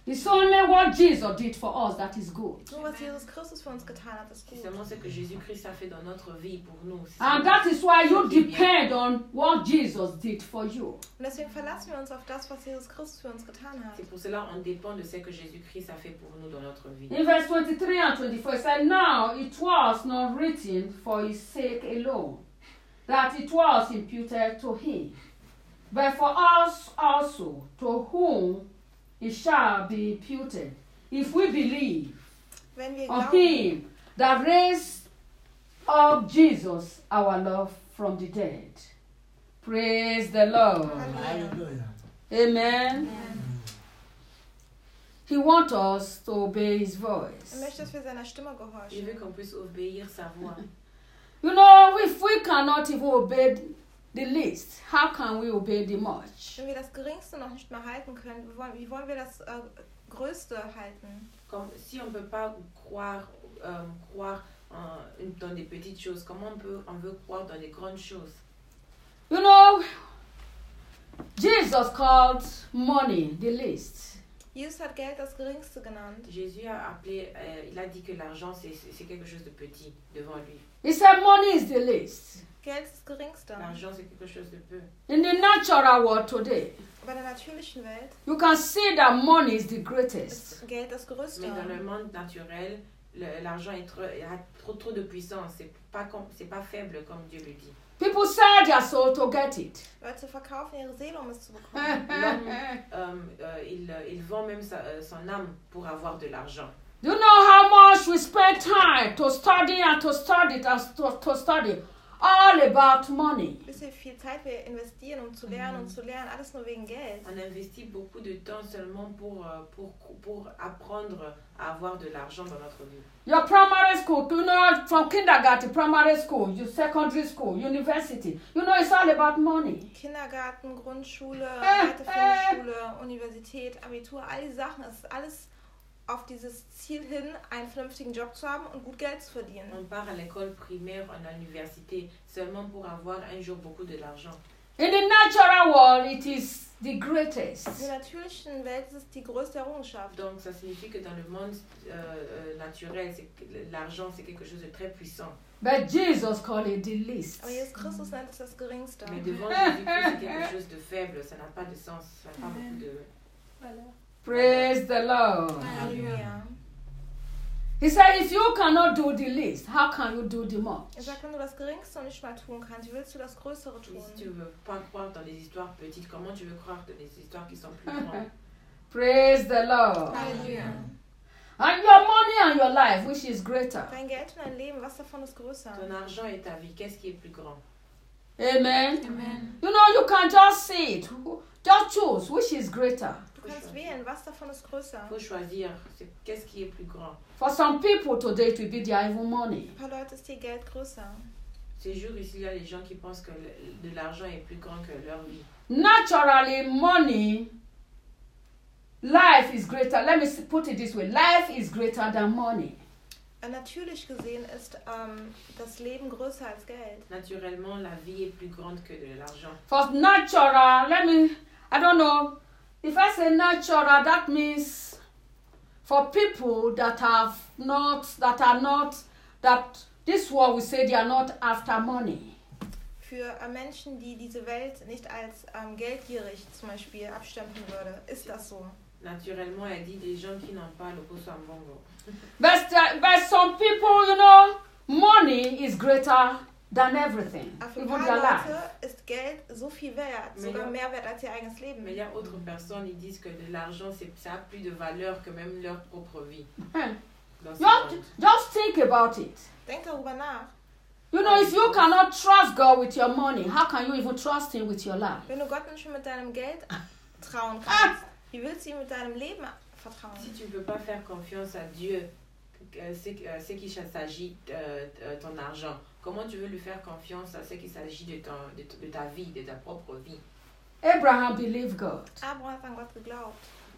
It's only what Jesus did for us that is good. Nur was Jesus Christus für uns getan hat, ist C'est gut. seulement ce que Jésus-Christ a fait dans notre vie pour nous. C'est And seulement that is why you ce qui est bien. depend on what Jesus did for you. Und deswegen verlassen wir uns auf das, was Jesus Christus für uns getan hat. C'est pour cela qu'on dépend de ce que Jésus-Christ a fait pour nous dans notre vie. In verse twenty-three and twenty-four, it said, Now it was not written for his sake alone, that it was imputed to him, but for us also, to whom it shall be imputed, if we believe Wenn wir on glauben, him that raised up Jesus, our Lord, from the dead. Praise the Lord. Halleluja. Amen. He wants us to obey his Er voice. möchte, dass wir seiner Stimme Il gehorchen. veut qu'on puisse obéir sa voix. You know, if we cannot even obey the least, how can we obey the much? Wenn wir das Geringste noch nicht mehr halten können, wie wollen, wie wollen wir das äh, Größte halten? Comme, si on ne peut pas croire, euh, croire en- dans des petites choses, comment on, peut, on veut croire dans des grandes choses? You know, Jesus called money the least. Jesus hat Geld das Geringste genannt. Jésus a appelé, euh, il a dit que l'argent c'est, c'est c'est quelque chose de petit devant lui. He said money is the least. Geld ist das Geringste. L'argent c'est quelque chose de peu. In the natural world today, Bei der natürlichen Welt you can see that money is the greatest. ist Geld das Größte. Mais dans le monde naturel, le- l'argent est trop, il a trop, trop de puissance. C'est pas, com- c'est pas faible comme Dieu le dit. People sell their soul to get it. Leute verkaufen ihre Seele, um es zu bekommen. L'homme, euh, euh, il, euh, il vend même sa, euh, son âme pour avoir de l'argent. Do you know how much we spend time to study and to study and to, to study all about money? Wisst ihr, wie viel Zeit wir investieren, um zu lernen und zu lernen? Alles nur wegen Geld. On investit beaucoup de temps seulement pour, euh, pour, pour apprendre à avoir de l'argent dans notre vie. Your primary school, you know, from kindergarten, primary school, your secondary school, university, you know, it's all about money. Kindergarten, Grundschule, weiterführende Schule, Universität, Abitur, all die Sachen, es ist alles auf dieses Ziel hin, einen vernünftigen Job zu haben und gut Geld zu verdienen. On part à l'école primaire, à l'université, seulement pour avoir un jour beaucoup de l'argent. In the natural world, it is the greatest. In der natürlichen Welt ist es die größte Errungenschaft. Donc ça signifie que dans le monde euh, euh, naturel, c'est que l'argent c'est quelque chose de très puissant. But Jesus called it the least. Aber Jesus Christus nennt es das Geringste. Mais devant Jésus-Christ, c'est quelque chose de faible, ça n'a pas de sens, ça n'a pas beaucoup de... Voilà. Praise the Lord. Halleluja. He said, if you cannot do the least, how can you do the much? Er sagt, wenn du das Geringste nicht mal tun kannst, wie willst du das Größere tun? Si tu veux pas croire dans des histoires petites, comment tu veux croire dans des histoires qui sont plus grandes? Praise the Lord. Halleluja. And your money and your life, which is greater? Dein Geld und dein Leben, was davon ist größer? Ton argent et ta vie, qu'est-ce qui est plus grand? Amen. Amen. You know, you can just see it. Just choose which is greater. Du kannst wählen, was davon ist größer. Il faut choisir, c'est- qu'est-ce qui est plus grand? For some people today, it will be their even money. Ein paar Leute ist ihr Geld größer. Ces jours ici, il y a les gens qui pensent que le- de l'argent est plus grand que leur vie. Naturally, money, life is greater. Let me s- put it this way. Life is greater than money. Äh, Natürlich gesehen ist ähm, das Leben größer als Geld. Naturellement, la vie est plus grande que de l'argent. For natural, let me, I don't know. If I say natural, that means for people that have not, that are not, that this world we say they are not after money. Für äh, Menschen, die diese Welt nicht als ähm, geldgierig zum Beispiel abstempeln würde, ist das so. Naturellement, elle dit des gens qui n'ont pas le poste en bongo. But, uh, but some people, you know, money is greater than everything, Aber für ein even paar their life. Leute ist Geld so viel wert, sogar Ja. mehr wert als ihr eigenes Leben. Mais il y a d'autres personnes, ils disent que de l'argent, c'est- ça a plus de valeur que même leur propre vie. Hmm. Dans ce Just, monde. just think about it. Denk darüber nach. You know, if you cannot trust God with your money, how can you even trust Him with your life? Wenn du Gott nicht schon mit deinem Geld trauen kannst, wie willst du ihm mit deinem Leben vertrauen? Si tu ne peux pas faire confiance à Dieu, euh, c'est euh, c'est qu'il s'agit de euh, ton argent, comment tu veux lui faire confiance à ce qu'il s'agit de, ton, de, t- de ta vie, de ta propre vie? Abraham believed God. Abraham hat an Gott geglaubt.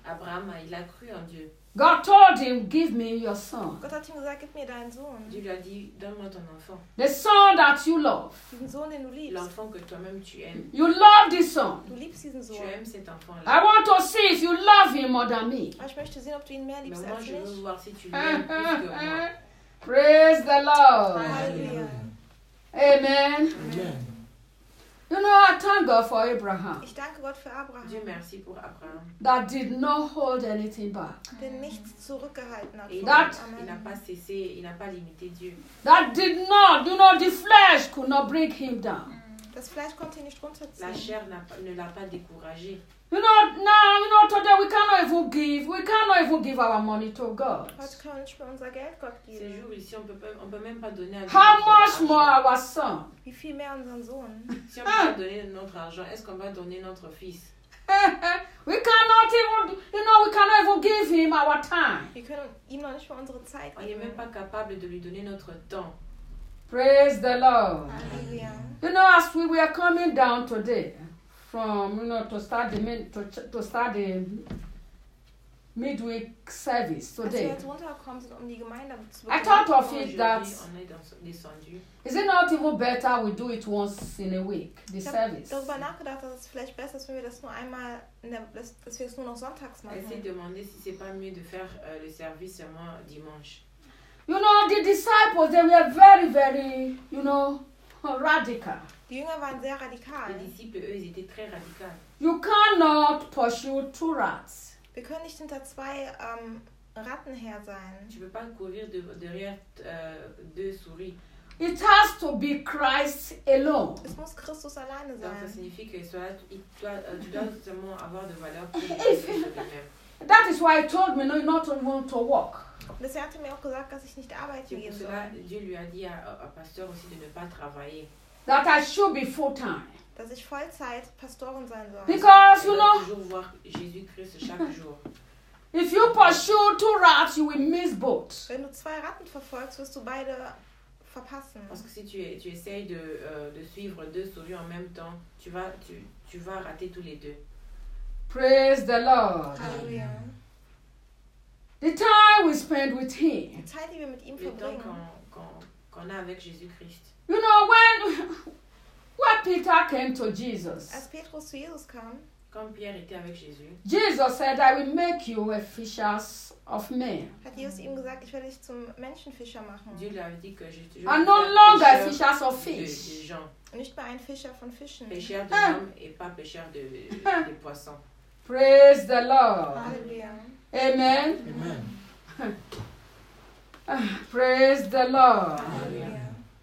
Abraham, il a cru en Dieu. God told him, give me your son. Gott hat ihm gesagt, gib mir deinen Sohn. Dieu lui a dit, donne-moi ton enfant. The son that you love. Diesen Sohn, den du liebst. L'enfant que toi-même tu aimes. You love this son. Du liebst diesen Tu Sohn. aimes cet enfant-là. I want to see if you love him more than me. Aber ich möchte sehen, ob du ihn mehr Mais liebst moi, als je veux mich. voir si tu l'aimes plus que moi. Praise the Lord. Halleluja. Amen. Amen. You know, I thank God for Abraham Ich danke Gott für Abraham, Dieu merci pour Abraham. that did not hold anything back. der nichts zurückgehalten hat. Et il von That- ihm. il n'a Amen. pas cessé, il n'a pas limité Dieu. That did not, you know, the flesh could not bring him down. Das Fleisch konnte ihn nicht La runterziehen. chair n'a pas- ne l'a pas découragé. You know, now, you know, today we cannot even give, we cannot even give our money to God. Heute können wir nicht mehr unser Geld Gott Ces geben. jours ici, on peut pas- on peut même pas donner à Dieu. How notre much argent. more our son? Wie viel mehr unseren Sohn? Si on peut pas donner notre argent, est-ce qu'on va donner notre fils? We cannot even, you know, we cannot even give him our time. Wir können ihm noch nicht mal unsere Zeit On n'est même geben. pas capable de lui donner notre temps. Praise the Lord. Halleluja. You know, as we were coming down today from, you know, to start the min- to, ch- to start the midweek service Als wir today, jetzt runtergekommen sind, um die Gemeinde zu I thought bekommen, of it Aujourd'hui, that on est dans- descendu. is it not even better we do it once in a week, the ich habe service? darüber nachgedacht, dass es vielleicht besser ist, wenn wir das nur einmal, in der, dass, dass wir es nur noch sonntags Elle s'est machen. demandé si c'est pas mieux de faire euh, le service seulement dimanche. You know, the disciples, they were very, very, you know, radical. Die Jünger waren sehr radikal. Les disciples, eux, ils étaient très radicaux. You cannot pursue two rats. Wir können nicht hinter zwei ähm, Ratten her sein. Tu ne peux pas courir de- derrière euh, deux souris. It has to be Christ alone. Es muss Christus alleine Donc ça sein. signifie que soit, il doit, euh, tu dois seulement avoir de valeur pour les autres de même. That is why he told me no, not even to walk. Und deswegen hat er mir auch gesagt, dass ich nicht arbeiten C'est gehen pour soll. cela Dieu lui a dit à- au pasteur aussi de ne pas travailler. That I should be full time. Dass ich Vollzeit Pastorin sein soll. Because, Elle you doit know, toujours voir Jésus-Christ chaque jour. if you pursue two rats, you will miss both. Wenn du zwei Ratten verfolgst, wirst du beide verpassen. Parce que si tu, tu essayes de, euh, de suivre deux souris en même temps, tu vas, tu, tu vas rater tous les deux. Praise the Lord. Halleluja. The time we spend with Him. Die Zeit, die wir mit ihm Le temps verbringen. qu'on qu'on- qu'on a avec Jésus-Christ. You know, when, when Peter came to Jesus, Als Petrus zu Jesus kam, Quand Pierre était avec Jésus, Jesus said, I will make you a fishers of men. hat Jesus ihm gesagt, ich werde dich zum Menschenfischer machen. Dieu lui avait dit que je, je vais And te no faire longer pêcheur fishers of de, fish. de gens, Und nicht mehr ein Fischer von Fischen. pêcheur de Ah. hommes et pas pêcheur de, de poissons. Praise the Lord. Halleluja. Amen. Amen. Praise the Lord. Halleluja.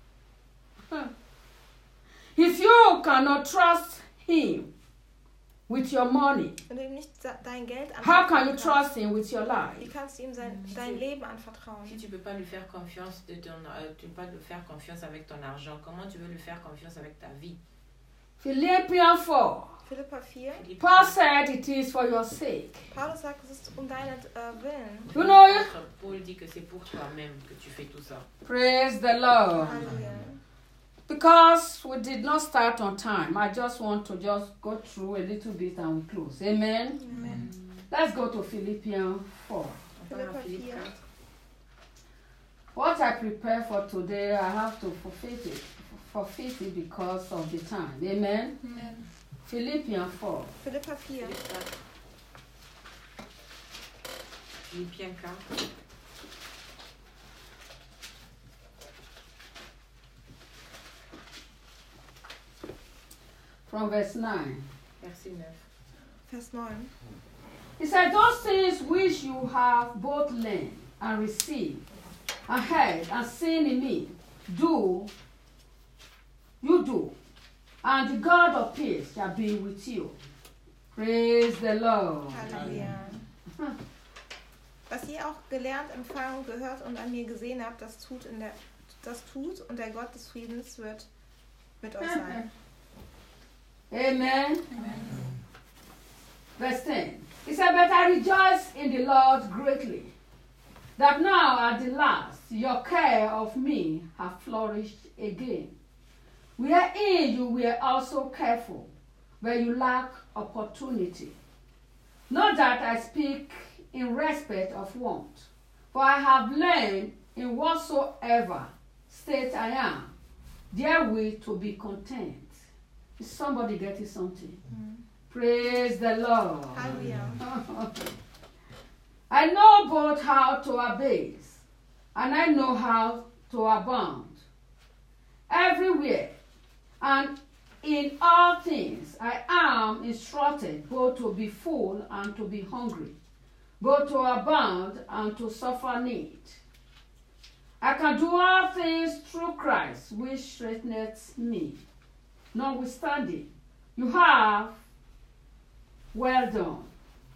If you cannot trust Him with your money, Wenn du ihm nicht sa- dein Geld how can you anvertrauen kannst, trust Him with your wie life? kannst du ihm sein, dein Leben anvertrauen? Si tu peux pas lui faire confiance de ton, euh, tu peux pas lui faire confiance avec ton argent, comment tu veux lui faire confiance avec ta vie? Philippians four. Philippa vier. Philippe, Paul said it is for your sake. Paulus sagt, es ist um deinen äh, Willen. You know, Paul dit que c'est pour toi-même que tu fais tout ça. praise the Lord. Halleluja. Because we did not start on time, I just want to just go through a little bit and we close. Amen. Amen. Let's go to Philippians four. On part à Philippa Philippe vier. quatre. What I prepare for today, I have to forfeit it, forfeit it because of the time. Amen. Amen. Philippians four. Philippa vier. Philippe quatre. Philippiens quatre. From verse nine. Verset neuf. Vers neun. He said, those things which you have both learned and received and heard and seen in me, do, you do, and the God of peace shall be with you. Praise the Lord. Halleluja. Was ihr auch gelernt, empfangen und gehört und an mir gesehen habt, das tut, in der, das tut und der Gott des Friedens wird mit euch sein. Amen. Verse ten. He said, but I rejoice in the Lord greatly, that now at the last your care of me hath flourished again. Wherein you were also careful, where you lack opportunity. Not that I speak in respect of want, for I have learned in whatsoever state I am, therewith to be content. Is somebody getting something? Mhm. Praise the Lord. Halleluja. I know both how to abase, and I know how to abound. Everywhere and in all things I am instructed both to be full and to be hungry, both to abound and to suffer need. I can do all things through Christ, which strengtheneth me. Notwithstanding, you have well done,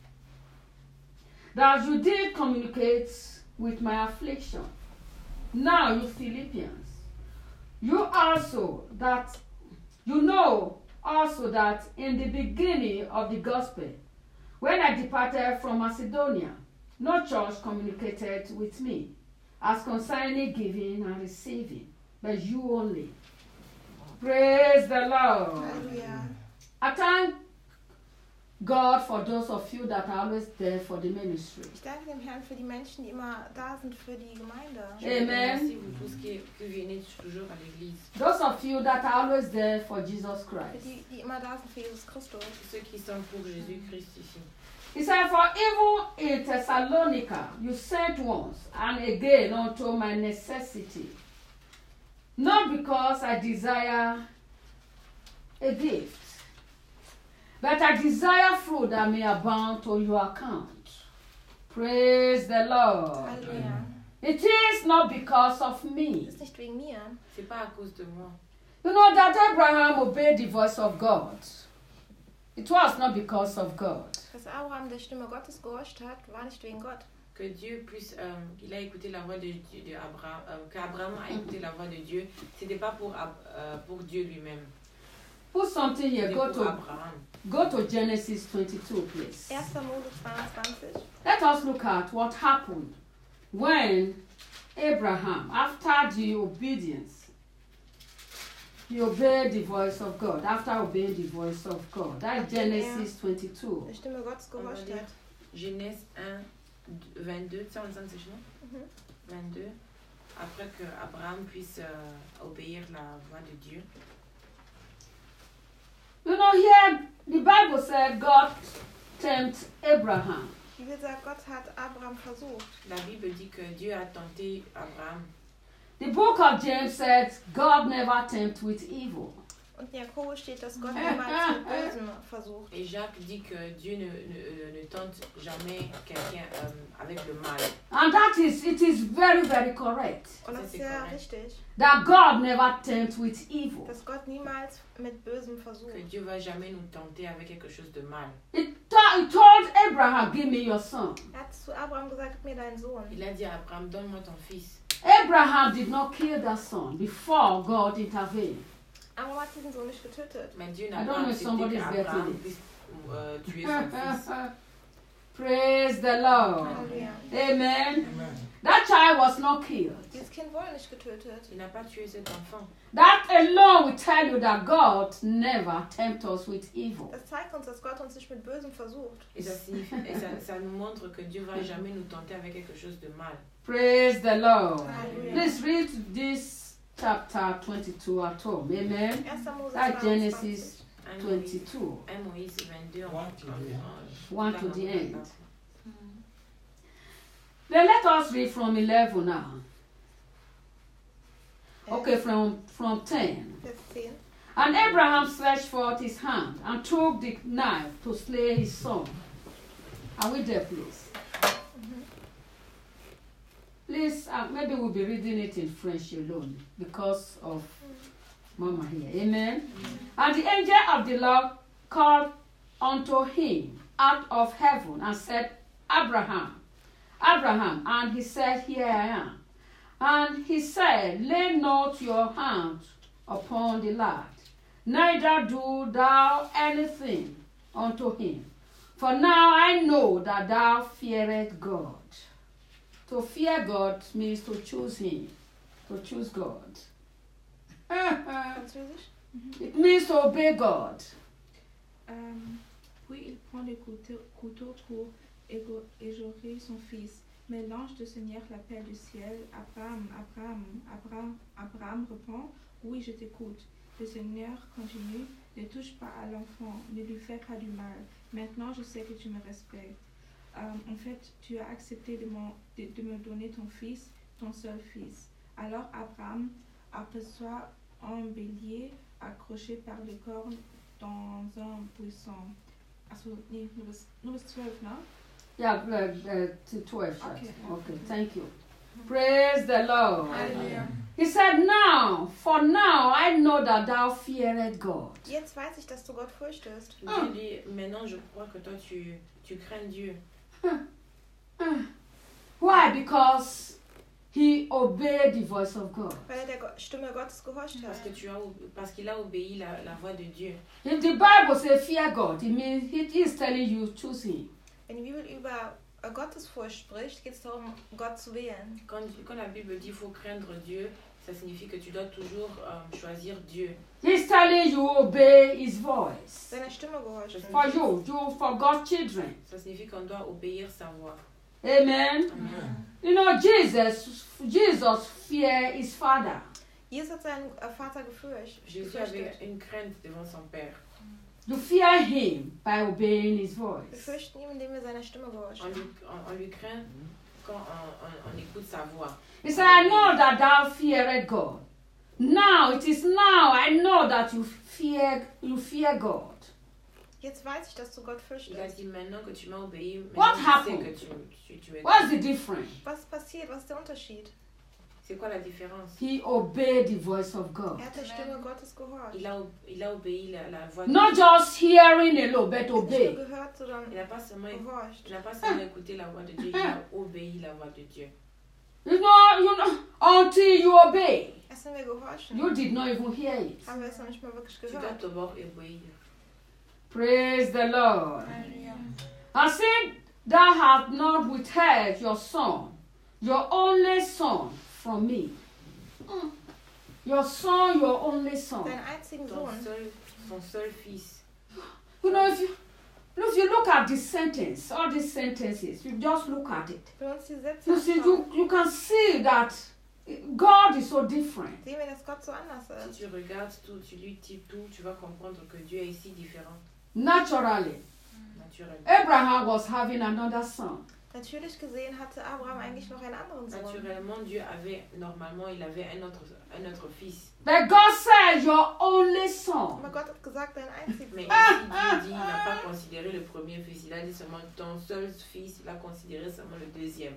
that you did communicate with my affliction. Now, you Philippians, you also that you know also that in the beginning of the gospel, when I departed from Macedonia, no church communicated with me as concerning giving and receiving, but you only. Praise the Lord. Halleluja. I thank God for those of you that are always there for the ministry. Ich danke dem Herrn für die Menschen, die immer da sind für die Gemeinde. Amen. Merci vous tous qui, qui venez toujours à l'église. Those of you that are always there for Jesus Für Christ. die, die immer da sind für Jesus Christus. Ceux qui sont pour Jésus-Christ ici. He said, for even in Thessalonica you sent once and again unto my necessity, not because I desire a gift, but I desire fruit that may abound to your account. Praise the Lord. Halleluja. It is not because of me. Das ist nicht wegen mir. C'est pas à cause de moi. You know that Abraham obeyed the voice of God. It was not because of God. Dass Abraham der Stimme Gottes gehorcht hat, war nicht wegen Gott. Que Dieu puisse, euh, qu'il a écouté la voix de, de Abraham, euh, qu'Abraham a écouté la voix de Dieu, c'était pas pour, Ab- euh, pour Dieu lui-même, Put something here. c'était Go pour to Abraham. go to Genesis twenty-two, please. erster Mose zweiundzwanzig. Let us look at what happened when Abraham, after the obedience, he obeyed the voice of God. After obeying the voice of God, that's Genesis twenty-two. Der Stimme Gottes gehorcht hat. Genèse un, vingt-deux, cent vingt-cinq, c'est non? Mhm. vingt-deux, après que Abraham puisse euh, obéir la voix de Dieu. You know, here the Bible said God tempted Abraham. Wie gesagt, Gott hat Abraham versucht. La Bible dit que Dieu a tenté Abraham. The book of James said God never tempts with evil. Und in Jakobus steht, dass Gott niemals mit Bösem versucht. Et Jacques dit que Dieu ne, ne, ne tente jamais quelqu'un euh, avec le mal. And that is, it is very, very correct. Und das ist sehr richtig, That God never tempts with evil. dass Gott niemals mit Bösem versucht. Que Dieu va jamais nous tenter avec quelque chose de mal. He, to- he told Abraham, give me your son. Er hat zu Abraham gesagt, gib mir deinen Sohn. Il a dit à Abraham, donne-moi ton fils. Abraham did not kill that son before God intervened. Abraham hat diesen Sohn nicht getötet. Mais Dieu I n'a don't pas know if accepté somebody's qu'Abraham getting it. puisse euh, tuer son fils. Praise the Lord. Halleluja. Amen. Amen. That child was not killed. Dieses Kind wurde nicht getötet. Il n'a pas tué cet enfant. That alone will tell you that God never tempts us with evil. Das zeigt uns, dass Gott uns nicht mit Bösem versucht. Et ça, signifie, et ça, ça nous montre que Dieu va jamais nous tenter avec quelque chose de mal. Praise the Lord. Halleluja. Please read this chapter twenty-two at home. Amen. erster Mose That's zweiundzwanzig. Genesis un Moïse, twenty-two. un Moïse vingt-deux. en- One to the end. en- One en- to the en- end. Then let us read from eleven now. Okay, from, from ten. Vers zehn. And Abraham stretched forth his hand and took the knife to slay his son. Are we there, please? Please, uh, maybe we'll be reading it in French alone because of Mama here. Amen. And the angel of the Lord called unto him out of heaven and said, Abraham, Abraham. And he said, Here I am. And he said, Lay not your hand upon the lad, neither do thou anything unto him. For now I know that thou fearest God. To fear God means to choose him, to choose God. Französisch. It means to obey God. Euh, Puis il prend le couteau, couteau pour égo- égorger son fils. Mais l'ange du Seigneur l'appelle du ciel. Abraham, Abraham, Abraham, Abraham répond, oui, je t'écoute. Le Seigneur continue, ne touche pas à l'enfant, ne lui fais pas du mal. Maintenant, je sais que tu me respectes. Euh, en fait, tu as accepté de, mon- de, de me donner ton fils, ton seul fils. Alors Abraham aperçoit un bélier accroché par les cornes dans un buisson. Also, nee, nur bis, nur bis zwölf, ne? Yeah, uh, uh, to twelve. right? Okay. Okay, thank you. Praise the Lord. Halleluja. He said, now, for now, I know that thou feared God. Jetzt weiß ich, dass du Gott fürchtest. Dieu dit, maintenant je crois que toi tu, tu crains Dieu. Why? Because he obeyed the voice of God. Weil er der Go- Stimme Gottes gehorcht Parce hat. que tu as, ob- parce qu'il a obéi la, la voix de Dieu. If the Bible says fear God, it means it is telling you choose him. Wenn die Bibel über äh, Gottesfurcht spricht, geht es darum, Gott zu wählen. Quand, quand la Bible dit qu'il faut craindre Dieu, ça signifie que tu dois toujours euh, choisir Dieu. He's telling you obey his voice. Seiner Stimme gehorcht. For you, you for God's children. Ça signifie qu'on doit obéir sa voix. Amen. Amen. You know, Jesus, Jesus feared his father. Jesus hat seinen äh, Vater gefürcht, Jésus avait gefürchtet. une crainte devant son Père. You fear him by obeying his Wir voice. fürchten ihn, indem wir seiner Stimme On gehorchen. lui, on, on lui craint quand on, on, on écoute sa voix. He said, I know that thou feared God. Now, it is now I know that you fear, you fear God. Jetzt weiß ich, dass du Gott Il a fürchtest. dit maintenant que tu m'as obéi, What maintenant je sais happened? que tu, tu, tu m'écoutes. What's the difference? Was passiert? Was ist der Unterschied? C'est quoi la différence? He obeyed the voice of God. Er hat der Stimme Gottes gehorcht. Il a, ob- il a obéi la, la voix de Not Dieu. just hearing alone, but Er hat nicht nur obey. gehört, sondern Il n'a pas seulement écouté. gehorcht. Il n'a pas seulement écouté la voix de Dieu, il a obéi la voix de Dieu. You know, you know, until you obey, Erst wenn wir gehorchen, you did not even hear it. haben wir es noch nicht mal wirklich Tu dois gehört. d'abord obéir. Praise the Lord. I said, thou hast not withheld your son, your only son, from me. Mm. Your son, your only son. Deinen einzigen Ton Sohn. seul, son seul fils. You know, if you if you look at this sentence, all these sentences, you just look at it. Wenn wir uns die Sätze You see, anschauen, you, you can see that God is so different. sehen wir, dass Gott so anders Si ist. tu regardes tout, tu lui dis tout, tu vas comprendre que Dieu est si différent, Naturally, naturellement. Abraham was having another son. Natürlich gesehen hatte Abraham eigentlich noch einen anderen Sohn. Naturellement, Dieu avait, normalement, il avait un autre, un autre fils. But God said, your only son. Aber Gott hat gesagt, dein einziger Mais Sohn. ici, Dieu dit, il n'a pas considéré le premier fils, il a dit seulement ton seul fils, il a considéré seulement le deuxième.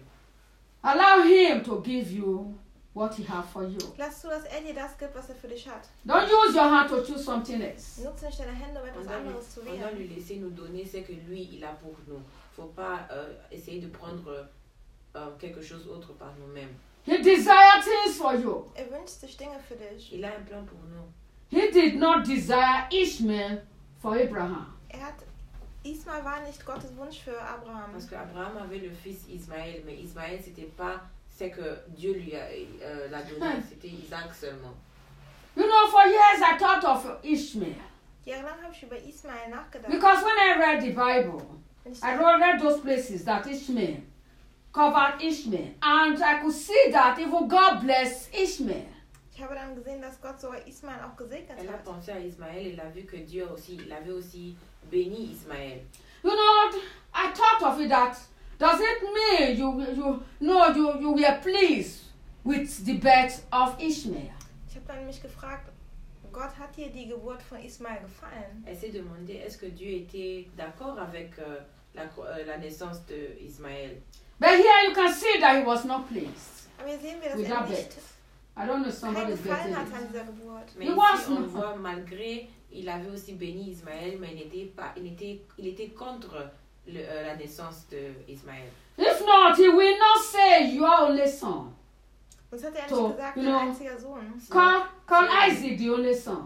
Allow him to give you what he has for you. Lass zu, dass er dir das gibt, was er für dich hat. Don't use your hand to choose something else. Nutze nicht deine Hände, um On etwas doit, lui, anderes zu on doit wählen. lui laisser nous donner ce que lui, il a pour nous. Il ne faut pas euh, essayer de prendre euh, quelque chose d'autre par nous-mêmes. He desired things for you. Er wünscht sich Dinge für dich. Il a un plan pour nous. He did not desire Ishmael for Abraham. Er hat, Ismael war nicht Gottes Wunsch für Abraham. Parce qu'Abraham avait le fils Ismaël, mais Ismaël, ce n'était pas ce que Dieu lui a, euh, l'a donné, c'était Isaac seulement. You know, for years I thought of Ishmael. Jahrelang habe ich über Ismael nachgedacht. Because when I read the Bible, Wenn ich I read those places that Ishmael covered Ishmael. And I could see that even God blessed Ishmael. Ich habe dann gesehen, dass Gott sogar Ismael auch gesegnet Elle a hat. pensé à Ismaël, elle a vu que Dieu aussi, il avait aussi béni Ismaël. You know, I thought of it that, does it mean you, you, no, you, you were pleased with the birth of Ishmael? Ich habe dann mich gefragt, Gott hat dir die Geburt von Ismael gefallen? Elle s'est demandé est-ce que Dieu était d'accord avec euh, la, euh, la naissance de Ismaël. But here you can see that he was not pleased. Aber hier sehen wir, dass With er that nicht birth. I don't know if keinen somebody's Gefallen getting hat an it. dieser Geburt. Mais Il ici, was on not. voit malgré, il avait aussi béni Ismaël, mais il n'était pas, il était, il était contre le, euh, la naissance de Ismaël. If not, he will not say your only son. Sonst hat er nicht So, gesagt, you dein know, einziger Sohn. Call, call Isaac the only son.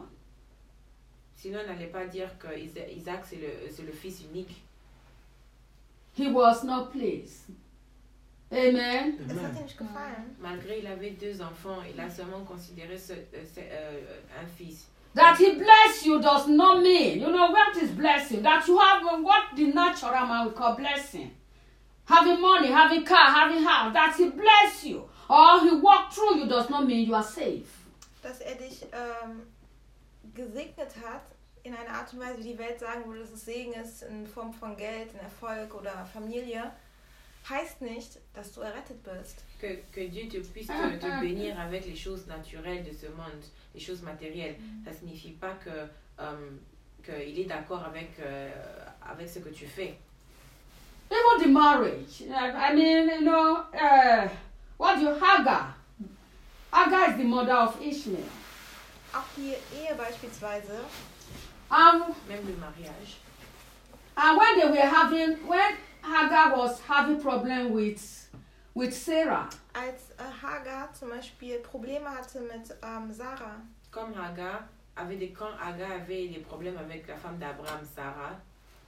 Sinon, on n'allait pas dire que Isa- Isaac c'est le, c'est le fils unique. He was not pleased. Amen. Es hat ihm nicht gefallen. Malgré il avait deux enfants, il a seulement considéré ce, euh, ce- euh, un fils. That he bless you does not mean, you know, what is blessing? That you have what the natural man would call blessing. Having money, having car, having house. That he bless you or he walk through you does not mean you are safe. Dass er dich ähm, gesegnet hat in einer Art und Weise, wie die Welt sagen würde, dass es Segen ist in Form von Geld, in Erfolg oder Familie, heißt nicht, dass du errettet bist. Que, que Dieu te puisse te, te bénir avec les choses naturelles de ce monde, les choses matérielles. Ça ne signifie pas que um, qu'il est d'accord avec, euh, avec ce que tu fais. Even the marriage. I mean, you know, uh, what do you Hagar? Hagar is the mother of Ishmael. Auch die Ehe beispielsweise. Um, Même le mariage. and when they were having, when Hagar was having problem with, with Sarah, Als äh, Hagar zum Beispiel Probleme hatte mit ähm, Sarah. Comme Hagar avait des, quand Hagar avait des problèmes avec la femme d'Abraham, Sarah,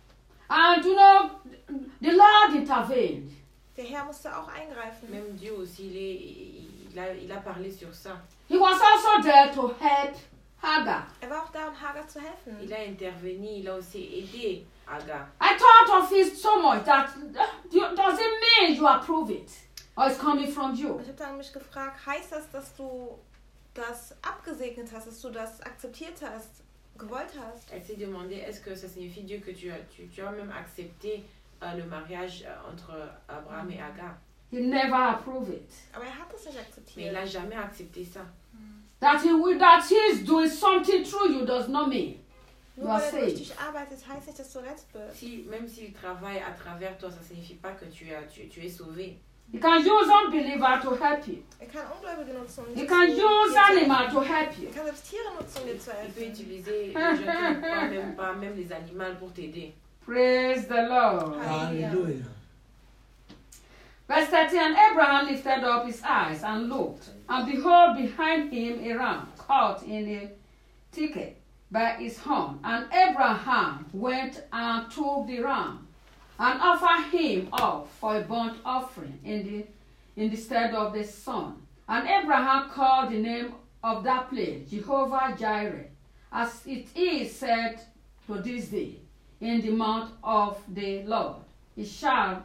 and you know, the Lord intervened. Der Herr musste auch eingreifen. même Dieu aussi, il, est, il, a, il a parlé sur ça. He was also there to help Hagar. Er war auch da, um Hagar zu helfen. Il a intervenu, il a aussi aidé Hagar. I thought of it so much that uh, you- does it mean you approve it or it's coming from you? Ich habe dann mich gefragt, heißt das, dass du das abgesegnet hast, dass du das akzeptiert hast, gewollt hast? Elle s'est demandé, est-ce que ça signifie Dieu que tu as, tu, tu as même accepté euh, le mariage euh, entre Abraham et Hagar? He never approved it. Aber er hat es nicht Mais akzeptiert. il n'a jamais accepté ça. That he will, that he is doing something through you does not mean you Nur are weil er durch saved. dich arbeitet, heißt nicht, dass du rettet bist. Si, même s'il travaille à travers toi, ça ne signifie pas que tu, as, tu, tu es sauvé. You can use unbeliever to help you. Er kann Ungläubige nutzen, um You dir can zu- use dir zu helfen. animal to help you. Er kann selbst Tiere nutzen, um dir zu Il peut helfen. utiliser les gens qui ne croient même pas, même les animaux pour t'aider. Praise the Lord. Halleluja. Hallelujah. Verse thirteen, and Abraham lifted up his eyes and looked, and behold, behind him a ram caught in a thicket by his horn. And Abraham went and took the ram and offered him up for a burnt offering in the in the stead of the son. And Abraham called the name of that place Jehovah Jireh, as it is said to this day, in the mount of the Lord it shall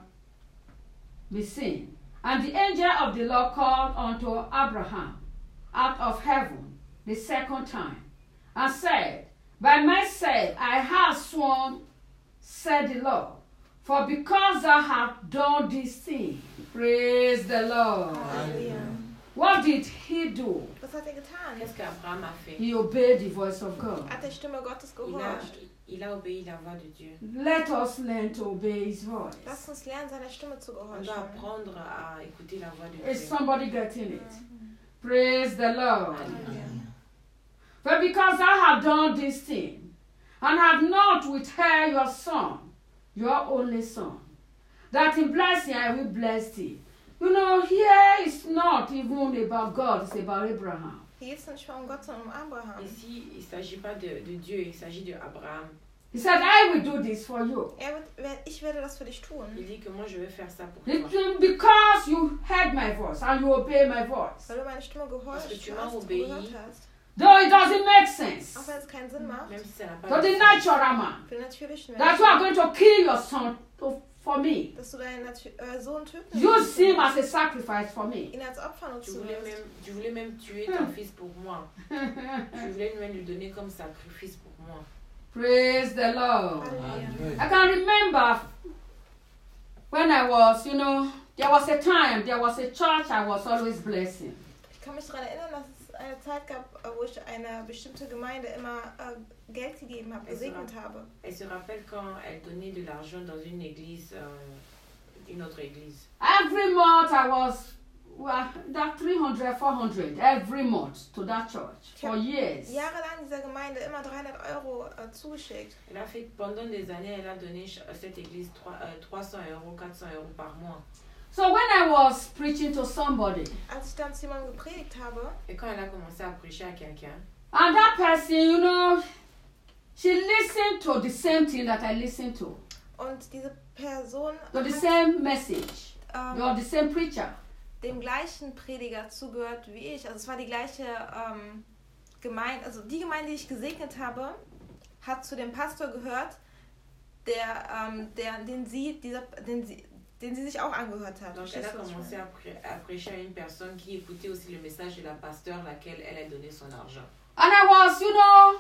be seen. And the angel of the Lord called unto Abraham out of heaven the second time, and said, By myself I have sworn, said the Lord, for because thou hast done this thing. Praise the Lord. Halleluja. What did he do? Was hat er getan? Qu'est-ce qu'Abraham a fait? He obeyed the voice of God. Er hat der Stimme Gottes Il a, gehorcht. il a obéi la voix de Dieu. Let us learn to obey his voice. Lasst uns lernen, seiner Stimme zu On doit gehorchen. apprendre à écouter la voix de Is Dieu. somebody getting it? Praise the Lord. Alléluia. But because thou hast done this thing, and have not withheld your son, your only son, that in blessing I will bless thee. You know, here it's not even about God, it's about Abraham. Hier geht es nicht mehr um Gott, sondern um Abraham. Ici, il ne s'agit pas de, de Dieu, il s'agit de Abraham. He said, I will do this for you. Er wird, wer- ich werde das für dich tun. Il dit que moi je vais faire ça pour It- toi. Because you heard my voice and you obey my voice. Weil du meine Stimme gehorcht Parce que tu hast, m'as und obéi. gehört hast. Though it doesn't make sense Auch wenn es keinen Sinn macht. Même si ça n'a pas to de the sens. natural man Für den natürlichen that you are Menschen. going to kill your son to, for me. Dass du deinen Natu äh, Sohn töten Use willst, him as a sacrifice for me. ihn als Opfer Tu nutzen voulais, willst. même, tu voulais même tuer ton fils pour moi. Tu voulais même lui donner comme sacrifice pour moi. Praise the Lord. Halleluja. I can remember when I was, you know, there was a time, there was a church I was always blessing. Ich kann mich daran erinnern, dass es eine Zeit gab, äh, wo ich einer bestimmten Gemeinde immer äh, Geld gegeben habe, Es gesegnet war- habe. Elle se rappelle quand elle donnait de l'argent dans une église, euh, une autre église. Every month I was, well, that three hundred, four hundred every month to that church for years. Jahrelang dieser Gemeinde immer dreihundert Euro äh, zugeschickt. Elle a fait, pendant des années, elle a donné ch- à cette église trois- euh, trois cents euros, quatre cents euros par mois. So when I was preaching to somebody, Als ich dann zu jemandem gepredigt habe, Et quand elle a commencé à prêcher à quelqu'un, and that person, you know, she listened to the same thing that I listened to, und diese Person to the hat same message, ähm, or the same preacher. dem gleichen Prediger zugehört wie ich. Also es war die gleiche ähm, Gemeinde, also die Gemeinde, die ich gesegnet habe, hat zu dem Pastor gehört, der, ähm, der, den sie, dieser, den sie, den sie sich auch angehört hat. Donc elle a commencé à, prê- à prêcher à une personne qui écoutait aussi le message de la pasteur laquelle elle a donné son argent. And I was, you know,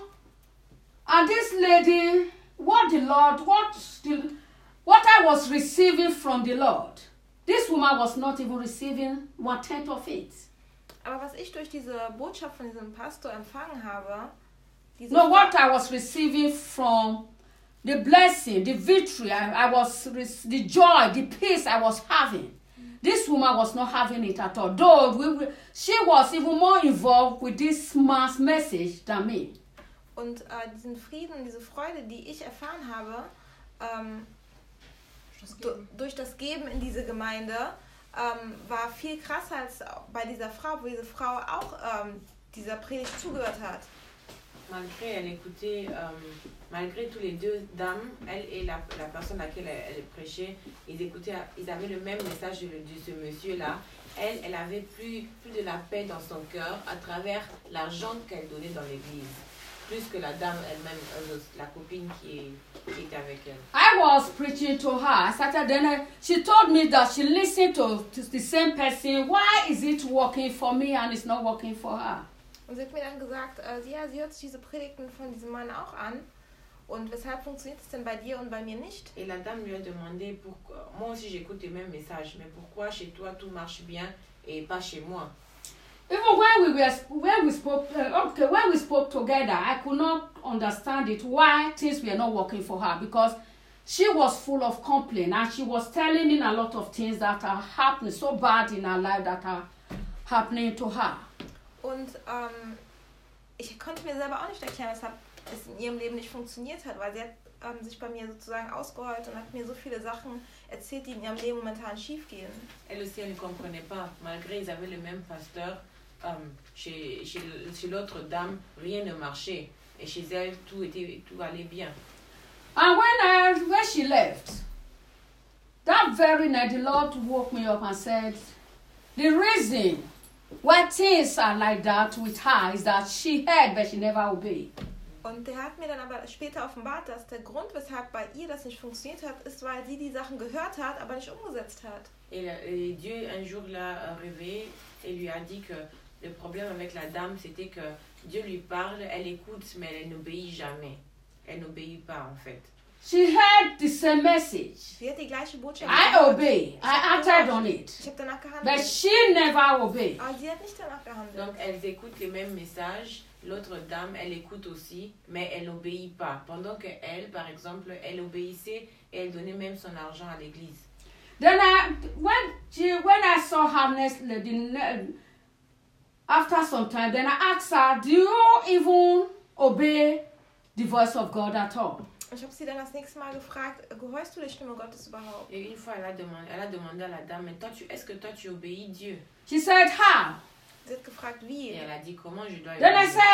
and this lady, what the Lord, what the, what I was receiving from the Lord, this woman was not even receiving one tenth of it. Aber was ich durch diese Botschaft von diesem Pastor empfangen habe, diese No, what I was receiving from the blessing, the victory, I, I was, rec- the joy, the peace I was having. This woman was not having it at all. Though we, we, she was even more involved with this man's message than me. Und äh, diesen Frieden, diese Freude, die ich erfahren habe, ähm, du, durch das Geben in diese Gemeinde, ähm, war viel krasser als bei dieser Frau, wo diese Frau auch ähm, dieser Predigt zugehört hat. Malgré elle écoutait, euh, malgré tous les deux dames, elle et la, la personne à laquelle elle, elle prêchait, ils écoutaient, ils avaient le même message de, de ce monsieur-là. Elle, elle avait plus, plus de la paix dans son cœur à travers l'argent qu'elle donnait dans l'église, plus que la dame elle-même, euh, la copine qui, est, qui était avec elle. I was preaching to her. I started then. I, she told me that she listened to, to the same person. Why is it working for me and it's not working for her? Und sie hat mir dann gesagt, äh, ja, sie hört sich diese Predigten von diesem Mann auch an. Und weshalb funktioniert es denn bei dir und bei mir nicht? Et la dame lui a demandé, pourquoi, moi aussi j'écoute les mêmes messages, mais pourquoi chez toi tout marche bien et pas chez moi? Even when we were when we spoke uh, okay when we spoke together, I could not understand it why things were not working for her, because she was full of complaint and she was telling me a lot of things that are happening so bad in her life that are happening to her. Und ähm, ich konnte mir selber auch nicht erklären, weshalb es in ihrem Leben nicht funktioniert hat, weil sie hat ähm, sich bei mir sozusagen ausgeheult und hat mir so viele Sachen erzählt, die in ihrem Leben momentan schief gehen. Elle aussi, elle ne comprenait pas. Malgré ils avaient le même pasteur, euh, chez, chez, chez l'autre dame, rien ne marchait. Et chez elle, tout, était, tout allait bien. And when I when she left, that very night the Lord woke me up and said, the reason why things are like that with her is that she heard but she never obeyed. Und der hat mir dann aber später offenbart, dass der Grund, weshalb bei ihr das nicht funktioniert hat, ist, weil sie die Sachen gehört hat, aber nicht umgesetzt hat. Et, la- et Dieu, un jour, l'a réveillée et lui a dit que le problème avec la dame, c'était que Dieu lui parle, elle écoute, mais elle n'obéit jamais. Elle n'obéit pas, en fait. She heard the same message. Sie hat die gleiche Botschaft I gehört. obey. I acted on it. Ich habe danach But gehandelt. she never obeyed. Aber sie hat nicht danach gehandelt. Donc, elles écoutent les mêmes messages. L'autre dame, elle écoute aussi, mais elle n'obéit pas. Pendant que elle, par exemple, elle obéissait et elle donnait même son argent à l'église. Then I, when she, when I saw her next, the, ne- after some time, then I asked her, do you even obey the voice of God at all? Und ich habe sie dann das nächste Mal gefragt, gehorchst du der Stimme Gottes überhaupt? Et une fois, elle a demandé, elle a demandé à la dame, mais toi, tu, est-ce que toi, tu obéis Dieu? She said, how? Sie hat gefragt, wie? Et elle a dit, comment je dois Then I obéir?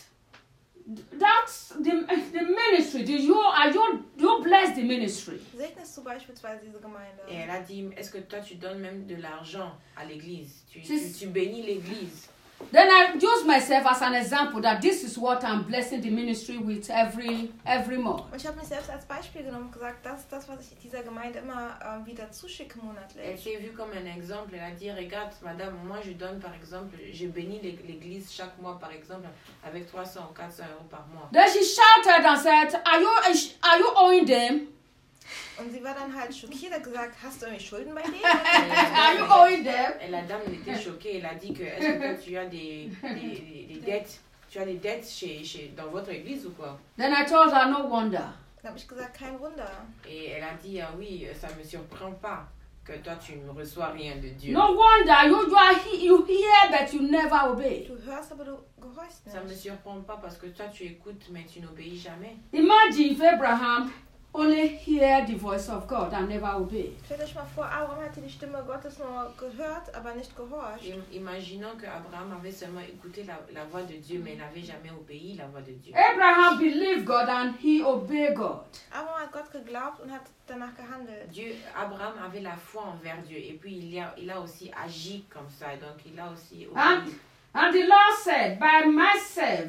said, that's the, the ministry. Do you, are you, you bless the ministry? Segnest du beispielsweise diese Gemeinde? Et elle a dit, est-ce que toi, tu donnes même de l'argent à l'église? Tu, C'est- tu, tu bénis l'église? Then I use myself as an example that this is what I'm blessing the ministry with every every month. Und ich habe mich selbst als Beispiel genommen und gesagt, das ist das, was ich dieser Gemeinde immer ähm, wieder zuschicke Elle monatlich. s'est vue comme un exemple. Elle a dit, regarde, madame, moi, je donne, par exemple, je bénis l'é- l'église chaque mois, par exemple, avec trois cents ou quatre cents euros par mois. Then she shouted and said, "Are you are you owing them? Und sie war dann halt schockiert, hat gesagt, hast du irgendwie Schulden bei denen? Are you owing them?" Et la dame était choquée. Elle a dit que, est-ce que toi, tu as des, des, des- des dettes? Tu as des dettes chez, chez, dans votre église ou quoi? Then I told her, "No wonder." Dann habe ich gesagt, kein Wunder. Et elle a dit, ah oui, ça ne me surprend pas que toi, tu ne reçois rien de Dieu. No wonder you you are he- you hear but you never obey. Du hörst, aber du gehorchst Ça ne me nicht. surprend pas parce que toi, tu écoutes, mais tu n'obéis jamais. Imagine if Abraham only hear the voice of God and never obey. Stellt euch mal vor, Abraham hatte die Stimme Gottes nur gehört, aber nicht gehorcht. Im- Imaginons que Abraham avait seulement écouté la, la voix de Dieu, mais n'avait jamais obéi la voix de Dieu. Abraham believed God and he obeyed God. Abraham hat Gott geglaubt und hat danach gehandelt. Dieu, Abraham avait la foi envers Dieu et puis il a, il a aussi agi comme ça, donc il a aussi And, obéi. and the Lord said, "By myself,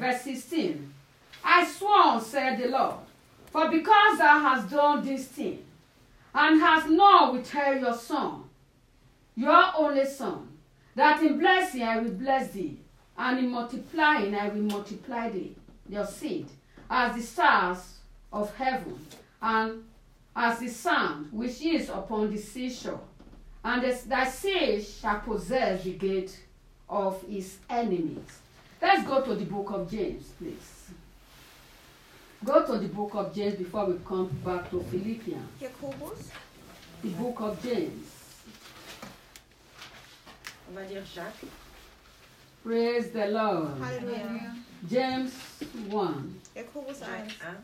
verse sixteen. I sworn, said the Lord, for because thou hast done this thing, and hast not withheld your son, your only son, that in blessing I will bless thee, and in multiplying I will multiply thee, your seed, as the stars of heaven, and as the sand which is upon the seashore. And thy seed shall possess the gate of his enemies. Let's go to the book of James, please. Go to the book of James before we come back to Philippians. Jakobus, The book of James. On va dire Jacques. Praise the Lord. Halleluja. James one. Jakobus Jacques eins, un.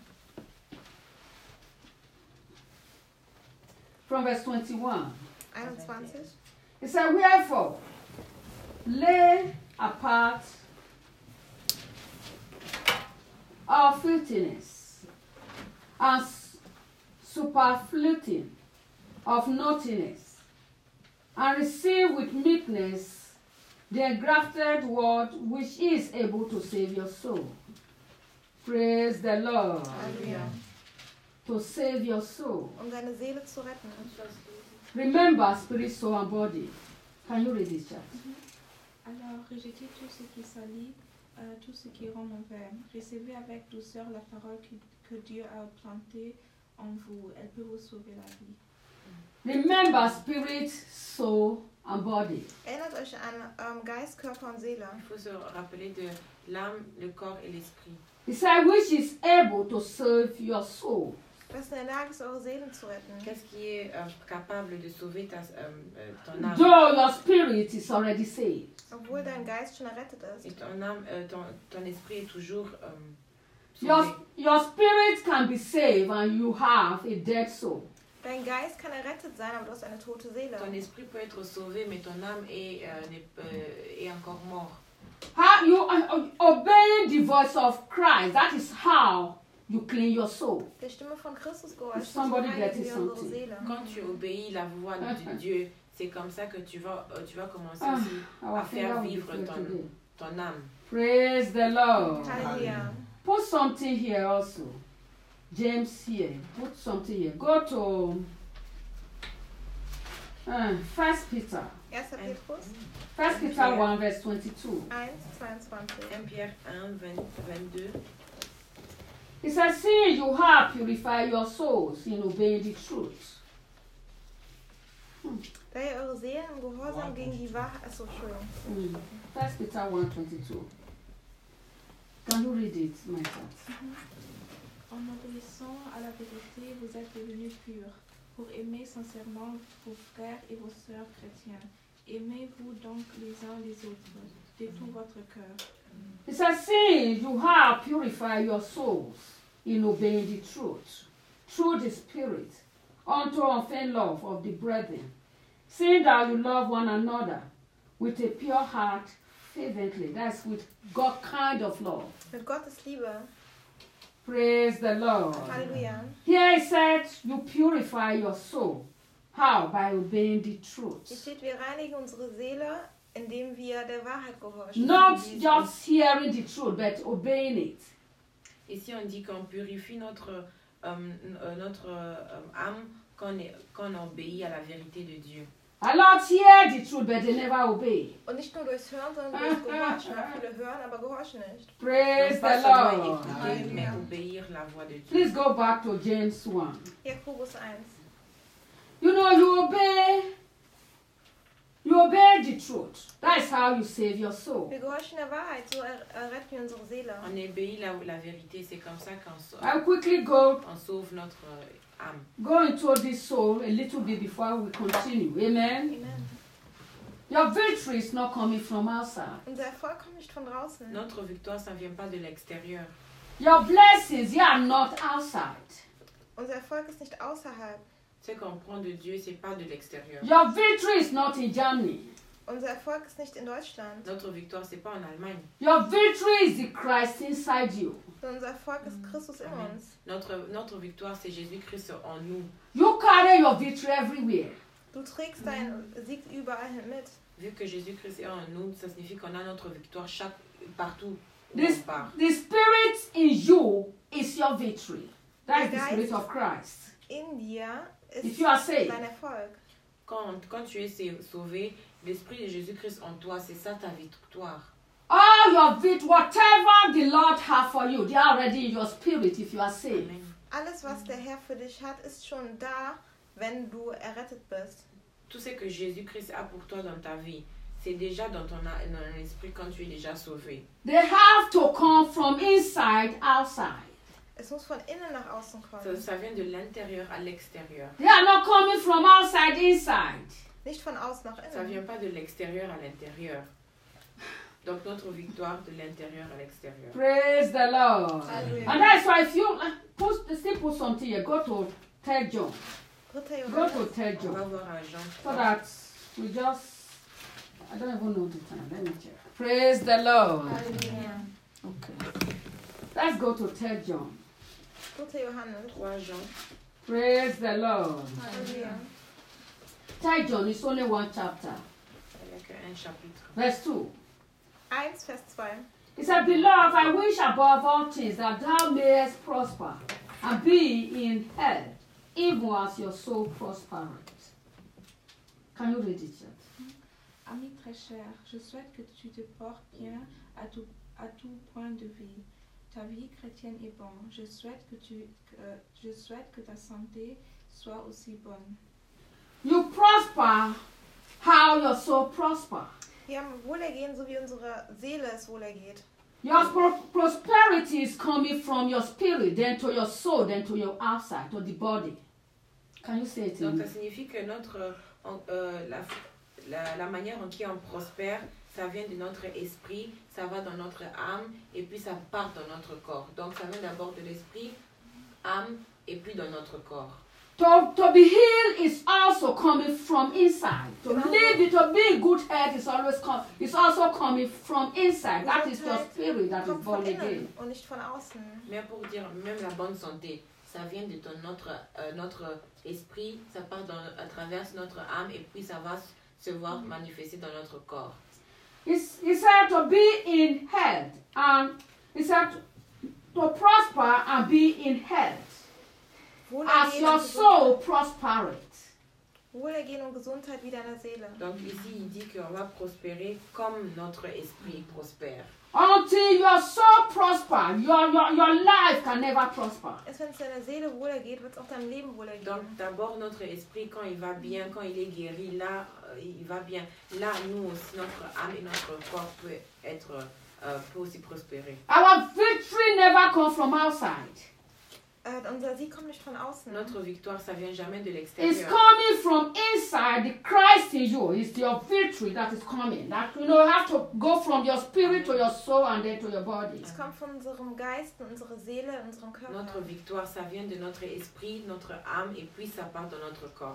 From verse twenty-one. einundzwanzig. It said, wherefore, lay apart all filthiness and superfluity of naughtiness, and receive with meekness the engrafted word which is able to save your soul. Praise the Lord. Halleluja. To save your soul. Um deine Seele zu retten. Remember spirit, soul, and body. Can you read this, chat? Alors, rejetez tout ce qui salit, euh, tout ce qui rend mauvais. Recevez avec douceur la parole que, que Dieu a plantée en vous. Elle peut vous sauver la vie. Remember spirit, soul, and body. Erinnert euch an ähm, Geist, Körper und Seele. Il faut se rappeler de l'âme, le corps et l'esprit. He said, which is able to save your soul. Was in der Lage ist, eure Seelen zu retten. Qu'est-ce qui est euh, capable de sauver ta, euh, euh, ton âme? Though your spirit is already saved. Obwohl dein Geist schon errettet Et ist. ton âme, euh, ton, ton esprit est toujours euh, Your, sauvé. your spirit can be saved and you have a dead soul. Dein Geist kann errettet sein, aber du hast eine tote Seele. Ton esprit peut être sauvé, mais ton âme est, euh, n'est- euh, est encore mort. How you uh, obeying the voice of Christ, that is how you clean your soul. Der Stimme von Christus gehorcht, so Somebody reinigen get it wir unsere something. Seele. Quand tu obéis la voix de Dieu, c'est comme ça que tu vas, euh, tu vas commencer Ah, aussi our à finger faire will be vivre free ton, today. ton âme. Praise the Lord. Halleluja. Put something here also. James here. Put something here. Go to uh, First Peter. erster Petrus First Peter one verse twenty-two. eins, zweiundzwanzig. un Pierre un, vingt, vingt-deux. It says, seeing you have purified your souls in obeying the truth. Da ihr eure Seelen im Gehorsam gegen die Wahrheit... Achso, Entschuldigung. Mm. First Peter one twenty-two. Can you read it, my child? En obéissant à la vérité, vous êtes devenus purs, pour aimer sincèrement vos frères et vos sœurs chrétiens. Aimez-vous donc les uns les autres, de tout votre cœur. It says, seeing you have purified your souls in obeying the truth, through the Spirit, unto unfeigned love of the brethren, seeing that you love one another with a pure heart fervently. That's with God kind of love. Mit Gottes Liebe. Praise the Lord. Halleluja. Here it said, you purify your soul. How? By obeying the Hier truth. steht, wir reinigen unsere Seele, indem wir der Wahrheit gehorchen. Not just hearing the truth, but obeying it. Ici, on dit qu'on purifie notre, euh, euh, notre euh, âme quand on, est- quand on obéit à la vérité de Dieu. A lot hear the truth, but they never obey. Und nicht nur durchs Hören, sondern durchs Gehorchen. Auch viele hören, aber gehorchen nicht. Praise Non pas the seulement Lord. écouter, mais obéir la voix de Dieu. Please go back to James one. Jakobus eins. You know, you obey, you obey the truth. That is how you save your soul. Wir gehorchen der Wahrheit, so er erretten wir unsere Seele. On obéit la, la vérité, c'est comme ça qu'on sau- I'll quickly go, on sauve notre euh, âme. go into this soul a little bit before we continue. Amen. Amen. Your victory is not coming from outside. Unser Erfolg kommt nicht von draußen. Notre victoire, ça ne vient pas de l'extérieur. Your blessings, they are not outside. Unser Erfolg ist nicht außerhalb. Ce qu'on prend de Dieu, c'est pas de l'extérieur. Your victory is not in Germany. Unser Erfolg ist nicht in Deutschland. Notre victoire, c'est pas en Allemagne. Your victory is the Christ inside you. Sondern unser Erfolg ist Christus in Amen. uns. Notre, notre victoire, c'est Jésus-Christ en nous. You carry your victory everywhere. Du trägst deinen Sieg überall hin mit. Vu que Jésus-Christ est en nous, ça signifie qu'on a notre victoire chaque, partout. où This, on part. the spirit in you is your victory. That is the Guys. spirit of Christ. In dir If ist you are saved, dein Erfolg. Quand, quand tu es sa- sauvé, l'Esprit de Jésus-Christ en toi, c'est ça ta victoire. all your victory, whatever the Lord has for you, they are already in your spirit if you are saved. Amen. Alles, was der Herr für dich hat, ist schon da, wenn du errettet bist. Tout ce que Jésus-Christ a pour toi dans ta vie, c'est déjà dans ton a- dans ton esprit quand tu es déjà sauvé. They have to come from inside outside. Es muss von innen nach außen Ça, kommen. ça vient de l'intérieur à l'extérieur. They are not coming from outside inside. Nicht von außen nach Ça vient innen. pas de l'extérieur à l'intérieur. Donc notre victoire de l'intérieur à l'extérieur. Praise the Lord. Halleluja. And that's why if you uh, put, still put something here, go to Third John. Dritter Go Johannes. to Third On va John. voir à Jean So trois. that we just, I don't even know the time. Let me check. Praise the Lord. Halleluja. Okay. Let's go to Third John. Dritter Johannes. trois Jean. Praise the Lord. Halleluja. Third John is only one chapter. Il n'y a qu'un chapitre. Verse two. eins, Vers zwei. He said, Beloved, I wish above all things that thou mayest prosper and be in health, even as your soul prospereth. Can you read it, chat? Ami très cher, je souhaite que tu te portes bien à tout, à tout point de vue. Ta vie chrétienne est bonne. Je souhaite que, tu, que, je souhaite que ta santé soit aussi bonne. You prosper how your soul prosper. Wir haben Wohlergehen, so wie unsere Seele es wohlergeht. Your pro- prosperity is coming from your spirit, then to your soul, then to your outside, to the body. Can you say it in Donc me? ça signifie que notre, en- euh, la, la, la manière en qui on prospère, ça vient de notre esprit, ça va dans notre âme et puis ça part dans notre corps. Donc ça vient d'abord de l'esprit, âme et puis dans notre corps. To, to be healed is also coming from inside. To live, to be good health is always com- is also coming from inside. That is your spirit that is Kommt von born innen again. und nicht von außen. Mais pour dire même la bonne santé, ça vient de ton, notre, euh, notre esprit, ça part dans, à travers notre âme et puis ça va se voir manifester dans notre corps. It's, he said to be in health, and he said to prosper and be in health, as Wohlergehen your und, soul Gesundheit, prospereth. Wohlergehen und Gesundheit wie deiner Seele. Donc ici, il dit qu'on va prospérer comme notre esprit prospère. Until your soul prosper, your, your, your life can never prosper. Erst wenn es deiner Seele wohlergeht, wird es auch deinem Leben wohlergehen. Donc d'abord notre esprit, quand il va bien, quand il est guéri, là, euh, il va bien. Là, nous aussi, notre âme et notre corps peut être, euh, peut aussi prospérer. Our victory never comes from outside. Äh, unser Sieg kommt nicht von außen. Notre victoire, ça vient jamais de It's l'extérieur. coming from inside. The Christ in you is your victory that is coming. That you know have to go from your spirit to your soul and then to your body. Es kommt von unserem Geist, unserer Seele, unserem Körper. Notre victoire, ça vient de notre esprit, notre âme, et puis ça part dans notre corps.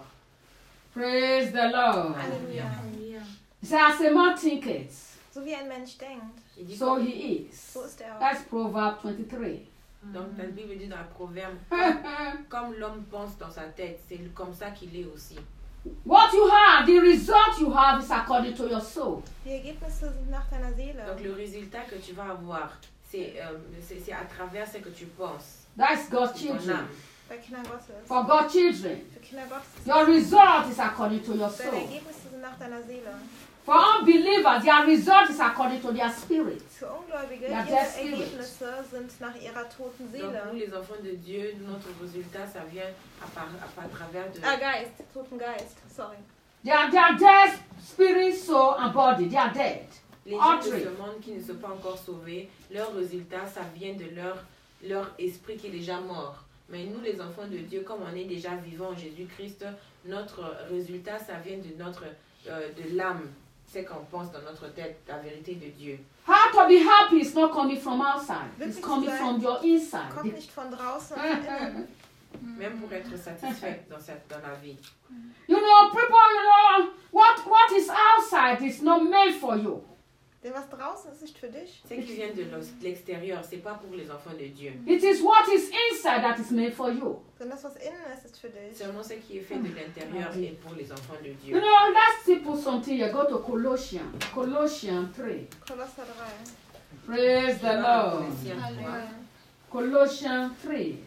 Praise the Lord. Halleluja. Halleluja. He says, as a man thinketh, So wie ein Mensch denkt, Il dit so comme- he is. so ist er auch. That's Proverbs twenty-three. donc la Bible dit dans le proverbe, comme, comme l'homme pense dans sa tête, c'est comme ça qu'il est aussi. What you have, the result you have is according to your soul. Die Ergebnisse sind nach deiner Seele. Donc le résultat que tu vas avoir, c'est euh, c'est- c'est à travers ce que tu penses, That's God's ton children. âme. Bei Kindern Gottes. For God's children, Für Kinder Gottes ist your result is according to your deine soul. Ergebnisse sind nach deiner Seele. For unbelievers, their result is according to their spirit. Für Ungläubige, Ja, ihre der Spirit. Ergebnisse sind nach ihrer toten Donc Seele. nous les enfants de Dieu, notre résultat, ça vient à, par, à, par- à travers de... Ah, Geist, toten Geist, sorry. They are, they are dead, spirit, soul, and body. They are dead. Les All gens de three. ce monde qui ne sont pas encore sauvés, leur résultat, ça vient de leur, leur esprit qui est déjà mort. Mais nous, les enfants de Dieu, comme on est déjà vivants en Jésus-Christ, notre résultat, ça vient de, notre, euh, de l'âme. C'est qu'on pense dans notre tête, la vérité de Dieu. How to be happy is not coming from outside. It's Wirklich coming sein. from your inside. Kommt nicht von draußen, von innen. Même pour être satisfait dans, cette, dans la vie. You know, people, you know, what, what is outside is not made for you. Denn was draußen ist, ist für dich. Ce qui vient de l'os- de l'extérieur, c'est pas pour les enfants de Dieu. It is what is inside that is made for you. Denn das, was innen ist, ist für dich. Seulement ce qui est fait de l'intérieur est pour les enfants de You Dieu. know, let's see put something here. Go to Colossians. Colossians three. Kolosser drei. Praise the Lord. Colossiens trois. Colossians three.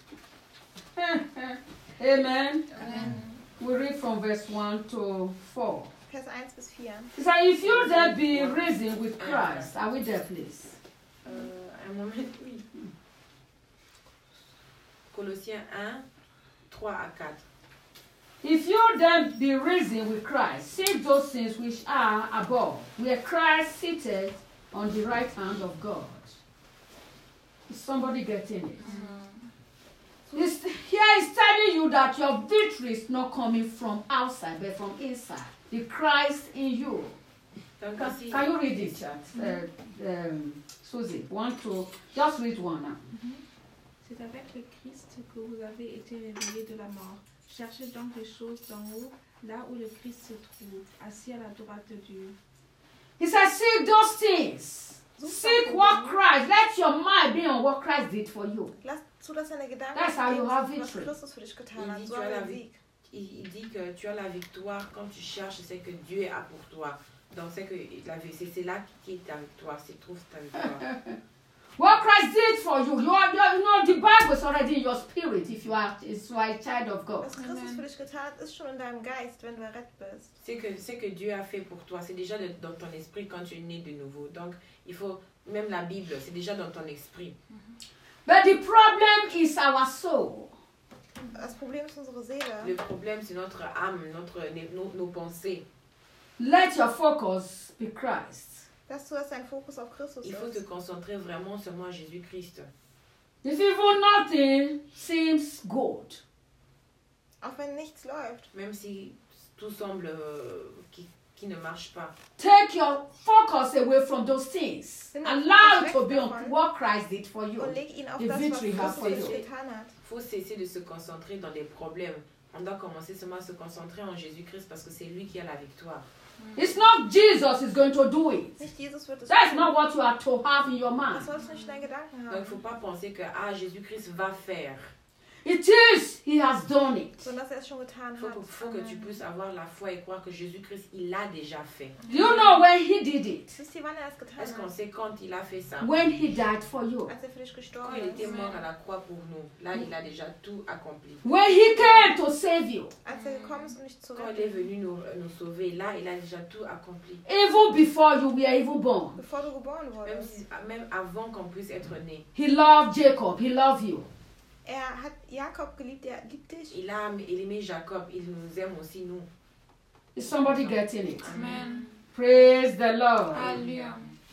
Amen. Amen. We read from verse one to four. Vers eins bis vier. It says, if you then be risen with Christ, are we there, please? Euh, un moment, oui. Colossiens un, trois à quatre. If you then be risen with Christ, seek those things which are above, where Christ seated on the right hand of God. Is somebody getting it? It's, here is telling you that your victory is not coming from outside, but from inside. The Christ in you. Donc, Can, ici, can you read it, chat? Uh, um, Susie, one, two, just read one now. C'est avec le Christ que vous avez été réveillés de la mort. Cherchez donc les choses d'en haut, là où le Christ se trouve, assis à la droite de Dieu. He says, seek those things. Seek what Christ. Let your mind be on what Christ did for you. Lass zu, dass deine Gedanken That's how you dem have sind, was victory. Christus für dich getan Il hat. dit, So tu haben as wir la den vie. Sieg. Il, il dit que tu as la victoire quand tu cherches, c'est que Dieu a pour toi. Donc c'est que la vie- c'est c'est là qui est ta victoire, c'est trouve ta victoire. What Christ did for you. You, are, you, are, you know, the Bible is already in your spirit if you are, if you are a child of God. Was Christus für dich getan hat, ist schon in deinem Geist, wenn du errettet bist. C'est que c'est que Dieu a fait pour toi, c'est déjà de- dans ton esprit quand tu es né de nouveau. Donc il faut même la Bible, c'est déjà dans ton esprit. But the problem is our soul. Das Problem ist unsere Seele. Le problème c'est notre âme, notre nos, nos pensées. Let your focus be Christ. Dass du, dass dein Fokus auf Christus Il faut te ist. concentrer vraiment seulement à Jésus-Christ. If even nothing seems good, Auch wenn nichts läuft. Même si tout semble euh, qui, qui ne marche pas. take your focus away from those things. Nimm Allow den it to Fokus be weg on davon. what Christ did for you. Und leg ihn auf The das, was victory has Christus for für you. dich getan hat. Il faut cesser de se concentrer dans des problèmes. On doit commencer seulement à se concentrer en Jésus-Christ parce que c'est lui qui a la victoire. It's not Jesus is going to do it. Nicht Jesus wird es That's tun. not what you are to have in your Das mind. sollst du nicht in deinen Gedanken Donc il ne haben. faut pas penser que ah, Jésus-Christ va faire. It is, he has done it. Sondern dass er es schon getan Il faut, hat. que- faut que tu puisses avoir la foi et croire que Jésus-Christ, il l'a déjà fait. Do you know when he did it? Wisst ihr, wann er es getan Est-ce qu'on hat? sait quand il a fait ça? When he died for you. Als er für dich Quand gestorben il était ist. mort à la croix pour nous, là il a déjà tout accompli. When he came to save you. Als er gekommen ist, um dich zu Quand il est retten. venu nous, nous sauver, là il a déjà tout accompli. Even before you were even born. Bevor du geboren Même, wurdest. si, même avant qu'on puisse être né. He loved Jacob. He loved you. Er hat Jakob geliebt, er liebt dich. Il a il aimé Jacob, il nous aime aussi nous. Is somebody getting it? Amen. Praise the Lord. Hallelujah.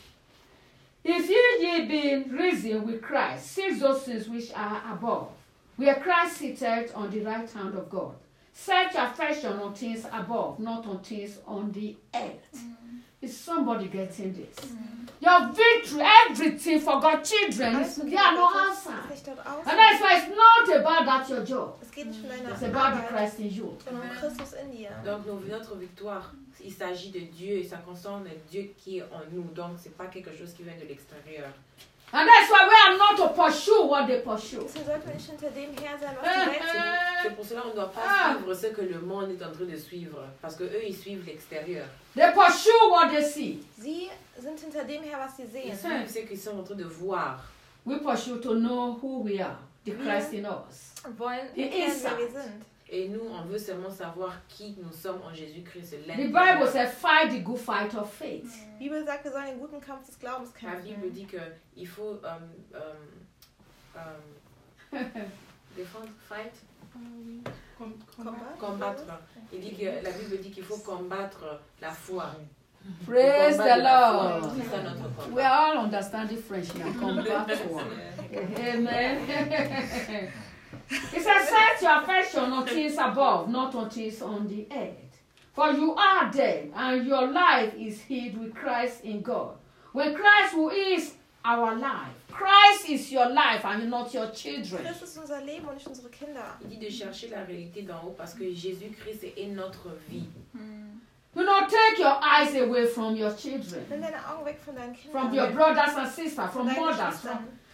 If ye ye be risen with Christ, seek those things which are above, where Christ sitteth on the right hand of God. Set your affection on things above, not on things on the earth. Is somebody getting this? Your victory, everything for God's children, is, Alles für they are Kinder no Gottes ist answer. nicht dort aus. And that's why it's not about that your job. Es geht nicht um deine It's about the Arbeit, Christ in you. sondern um Christus in dir. Donc nos- notre victoire, il s'agit de Dieu et ça concerne Dieu qui est en nous. Donc c'est pas quelque chose qui vient de l'extérieur. And that's why we are not to pursue what they pursue. Deswegen sollten wir nicht hinter dem her sein, was die Welt tut. C'est pour cela qu'on ne doit pas Ah. suivre ce que le monde est en train de suivre. Parce que eux ils suivent l'extérieur. They pursue what they see. Sie sind hinter dem her, was sie Ils sehen. suivent ce qu'ils sont en train de voir. We pursue to know who we are, the Christ in us. Und wollen Die erkennen, Inside. wer wir sind. Et nous, on veut seulement savoir qui nous sommes en Jésus-Christ. The Bible says, fight the good fight of faith. Die Bibel sagt, wir sollen den guten Kampf des Glaubens La Bible kämpfen. dit qu'il faut euh, euh, euh, défendre, fight, Ah oui, com- combattre. combattre. Il dit que la Bible dit qu'il faut combattre la foi. Praise Combattre the la foi. Lord. C'est ça notre We combat. all understanding French now. Come back to one. Amen. It says, set your affection on things above, not on things on the earth. For you are dead, and your life is hid with Christ in God. When Christ, who is our life, Christ is your life and not your children. Christus ist unser Leben und nicht unsere Kinder. Il dit de chercher la réalité d'en haut parce que Jésus-Christ est notre vie. Do not take your eyes away from your children, Nimm deine Augen weg von deinen from your Kindern, brothers and sisters, von from deinen mothers, Geschwistern, from,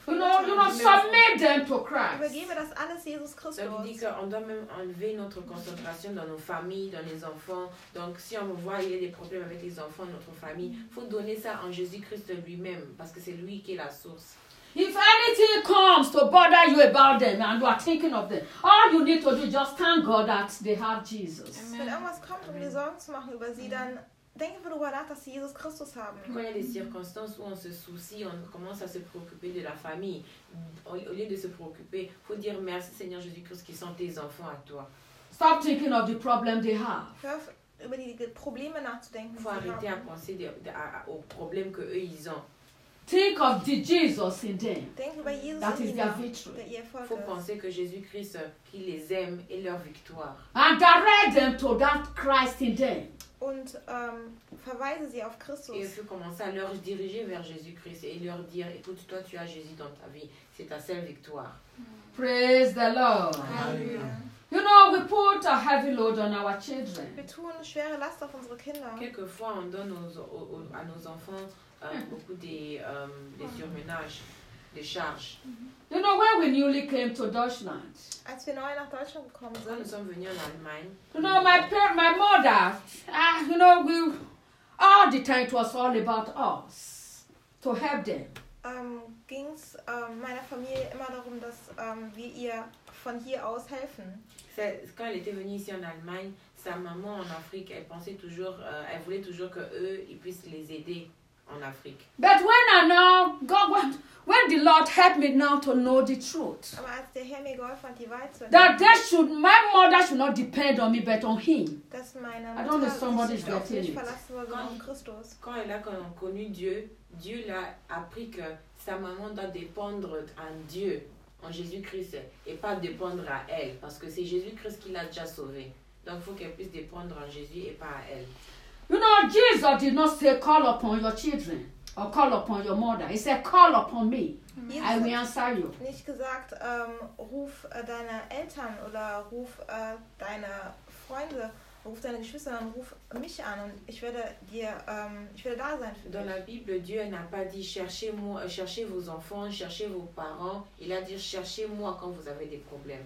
You know, you know, submit them to Christ. Übergebe das alles Jesus Donc il dit Christus. qu'on doit même enlever notre concentration dans nos familles, dans les enfants. Donc si on voit il y a des problèmes avec les enfants, notre famille, il faut donner ça en Jésus-Christ lui-même parce que c'est lui qui est la source. If anything comes to bother you about them and you are thinking of them, all you need to do is just thank God that they have Jesus. Wenn irgendwas kommt, um dir Sorgen zu machen über sie, dann denke darüber nach, dass sie Jesus Christus haben. Quand il y a des circonstances où on se soucie, on commence à se préoccuper de la famille, au, au lieu de se préoccuper, il faut dire merci Seigneur Jésus-Christ qui sont tes enfants à toi. Stop thinking of the problem they have. Hör auf, über die Probleme nachzudenken. Il die faut sie arrêter à haben. penser de- de- à- à- aux problèmes que eux ils ont. Think of the Jesus in them. Denk über Jesus That in is ihnen, their victory. der ihr Il Erfolg faut ist. penser que Jésus-Christ euh, qui les aime est leur victoire. And direct them to that Christ in them. Und ähm, verweise sie auf Et il Christus. faut commencer à leur diriger vers Jésus-Christ et leur dire, écoute, toi tu as Jésus dans ta vie, c'est ta seule victoire. Praise the Lord. Halleluja. You know, we put a heavy load on our children. Wir tun eine schwere Last auf unsere Kinder. Quelquefois, on donne aux- aux- aux- à nos enfants euh, beaucoup des, euh, des surmenages, des charges. You know, when we newly came to Deutschland, Als wir neu nach Deutschland gekommen Quand nous sind, sommes venus en Allemagne, you know, my parent, my mother, ah, you know, we all the time it was all about us to help them. ähm, ging es ähm, meiner Familie immer darum, dass ähm, wir ihr von hier aus helfen. c'est- quand elle était venue ici en Allemagne, sa maman en Afrique, elle pensait toujours, euh, elle voulait toujours que eux, ils puissent les aider en Afrique. But when I now, God, when, when the Lord helped me now to know the truth, Aber als der Herr mir geholfen hat, die Wahrheit zu that erkennen, they should, my mother should not depend on me, but on Him. dass meine I don't know if Mutter somebody's sich auf getting mich it. verlassen soll, sondern auf Christus. Quand elle a con- connu Dieu, Dieu l'a appris que sa maman doit dépendre en Dieu, en Jésus-Christ, et pas dépendre à elle, parce que c'est Jésus-Christ qui l'a déjà sauvée. Donc il faut qu'elle puisse dépendre en Jésus et pas à elle. You know, Jesus did not say, call upon your children or call upon your mother. He said, call upon me. Jesus I will hat answer you. nicht gesagt, ähm, ruf äh, deine Eltern oder ruf äh, deine Freunde, ruf deine Geschwister, sondern ruf mich an und ich werde dir, ähm, ich werde da sein für Dans dich. la Bible, Dieu n'a pas dit cherchez, moi, euh, cherchez vos enfants, cherchez vos parents. Il a dit cherchez moi quand vous avez des problèmes.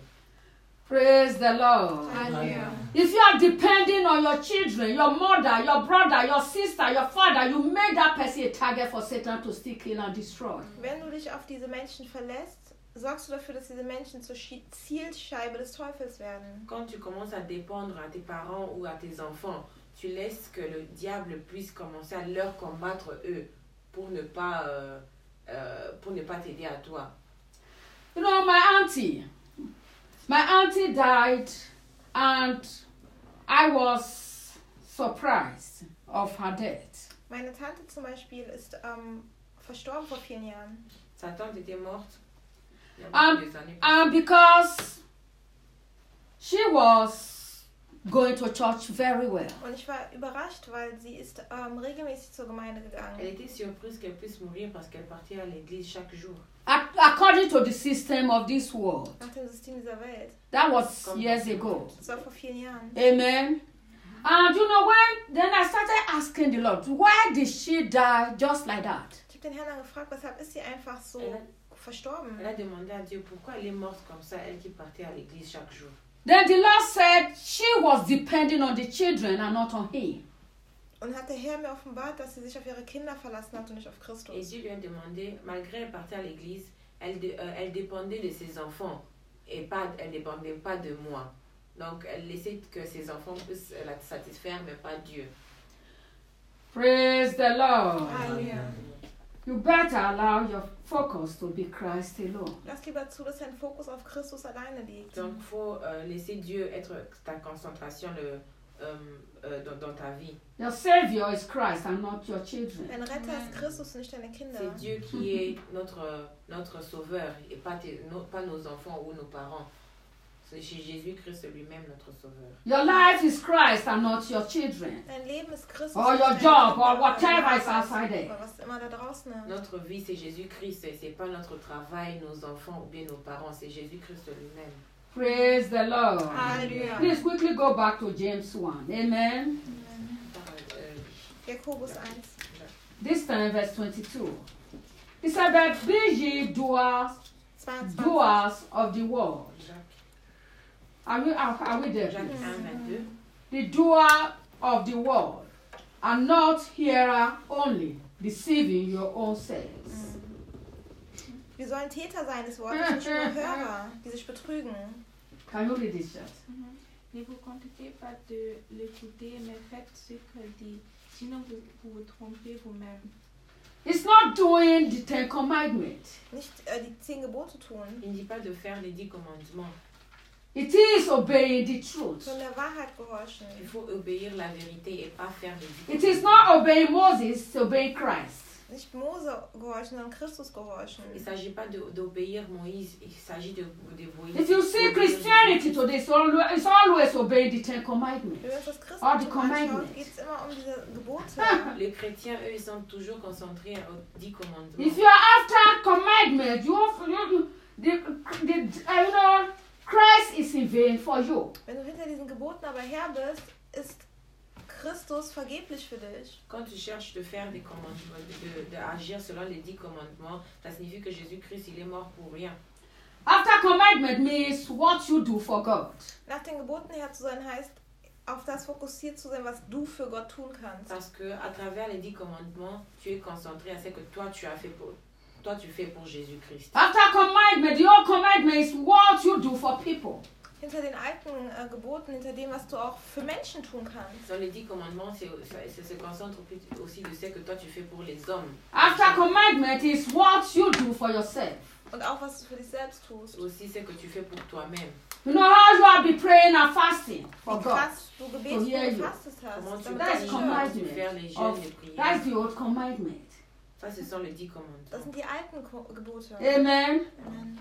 Praise the Lord. Halleluja. If you are depending on your children, your mother, your brother, your sister, your father, you make that person a target for Satan to steal, kill, and destroy. Wenn du dich auf diese Menschen verlässt, sorgst du dafür, dass diese Menschen zur Schi- Zielscheibe des Teufels werden. Quand tu commences à dépendre à tes parents ou à tes enfants, tu laisses que le diable puisse commencer à leur combattre eux pour ne pas, euh, euh, pour ne pas t'aider à toi. You know, my auntie, my auntie died, and I was surprised of her death. Meine Tante zum Beispiel ist ähm, verstorben vor vielen Jahren. Sa tante était morte il y a Um, beaucoup des années. And because she was going to church very well. Und ich war überrascht, weil sie ist ähm, regelmäßig zur Gemeinde Elle gegangen. était surprise qu'elle puisse mourir parce qu'elle partait à l'église chaque jour. Ac- According to the system of this world. Nach dem System dieser Welt. That was years ago. Das war vor vielen Jahren. Amen. And you know, when then I started asking the Lord, why did she die just like that? Ich habe den Herrn dann gefragt, weshalb ist sie einfach so Elle a, verstorben? elle a demandé à Dieu pourquoi elle est morte comme ça, elle qui partait à l'église chaque jour. Then the Lord said she was depending on the children and not on Him. Und hat der Herr mir offenbart, dass sie sich auf ihre Kinder verlassen hat und nicht auf Et Christus. Dieu lui a demandé, malgré elle partait à l'église, elle, de- euh, elle dépendait de ses enfants et pas, elle ne dépendait pas de moi. Donc elle laissait que ses enfants puissent la satisfaire, mais pas Dieu. Praise the Lord. Halleluja. You better allow your focus to be Christ alone. Lass lieber zu, dass dein Fokus auf Christus alleine liegt. Donc il faut euh, laisser Dieu être ta concentration le, euh, euh, dans, dans ta vie. Your Savior is Christ and not your children. Dein Retter ist Christus und nicht deine Kinder. C'est Dieu qui est notre, notre sauveur et pas, tes- no- pas nos enfants ou nos parents. C'est chez Jésus-Christ lui-même notre sauveur. Your life is Christ and not your children. Dein Leben ist Christus. Or nicht your deine job, Kinder or whatever oder is outside there. Oder was immer da draußen ist. Notre vie, c'est Jésus-Christ. Et c'est pas notre travail, nos enfants ou bien nos parents. C'est Jésus-Christ lui-même. Praise the Lord. Halleluja. Please quickly go back to James one. Amen. Par- euh, Jakobus eins. This time, verse twenty-two. He said, but be ye doers, zweiundzwanzig. doers of the word. Jacques, Are we, are, are we there? Jacques un, vingt-deux. The doer of the word, and not hearer only, deceiving your own selves. Wir sollen Täter sein des Wortes, nicht nur Hörer, die sich betrügen. Can you read this chat? Ne vous contentez pas de l'écouter, mais faites ce qu'elle dit. Sinon, vous vous, vous trompez vous-même. It's not doing the Ten Commandments. Nicht äh, die zehn Gebote tun, Il ne dit pas de faire les dix commandements. It is obeying the truth. sondern der Wahrheit gehorchen. Il faut obéir la vérité et pas faire les dix It commandements. is not obeying Moses, it's obeying Christ. Nicht Mose gehorchen, sondern Christus gehorchen. Il ne s'agit pas de- d'obéir Moïse, il s'agit de de If you see Christianity today, it's always, it's always obeying the Ten Commandments. Wenn wir uns das All the Christentum anschauen, commandments. geht es immer um diese Gebote. Les chrétiens, eux, ils sont toujours concentrés aux dix commandements. If you are after commandments, you, you, the, the, uh, you know, Christ is in vain for you. Wenn du hinter diesen Geboten aber her bist, ist Christus vergeblich für dich. Quand tu cherches de faire des commandements, de, de, de agir selon les dix commandements, ça signifie que Jésus-Christ, il est mort pour rien. After commandment means what you do for God. Nach den Geboten her zu sein heißt, auf das fokussiert zu sein, was du für Gott tun kannst. Parce que à travers les dix commandements, tu es concentré à ce que toi tu as fait pour toi tu fais pour Jésus-Christ. After commandment, the old commandment is what you do for people. Hinter den alten äh, Geboten, hinter dem, was du auch für Menschen tun kannst. Dans les dix commandements, c'est ça, ça se concentre aussi de ce que toi tu fais pour les hommes. After commandment is what you do for yourself. Und auch, was du für dich selbst tust. Aussi ce que tu fais pour toi-même. You know how you have been praying and fasting for Wie God. krass du gebetest To hear und you. gefastet Comment hast. tu damit That's das pries, hört. comment tu fais les jeûnes, Of, les prières. that's the old commandment. Ça, ce sont les dix Das commandements. sind die alten Ko Gebote. Amen. Amen.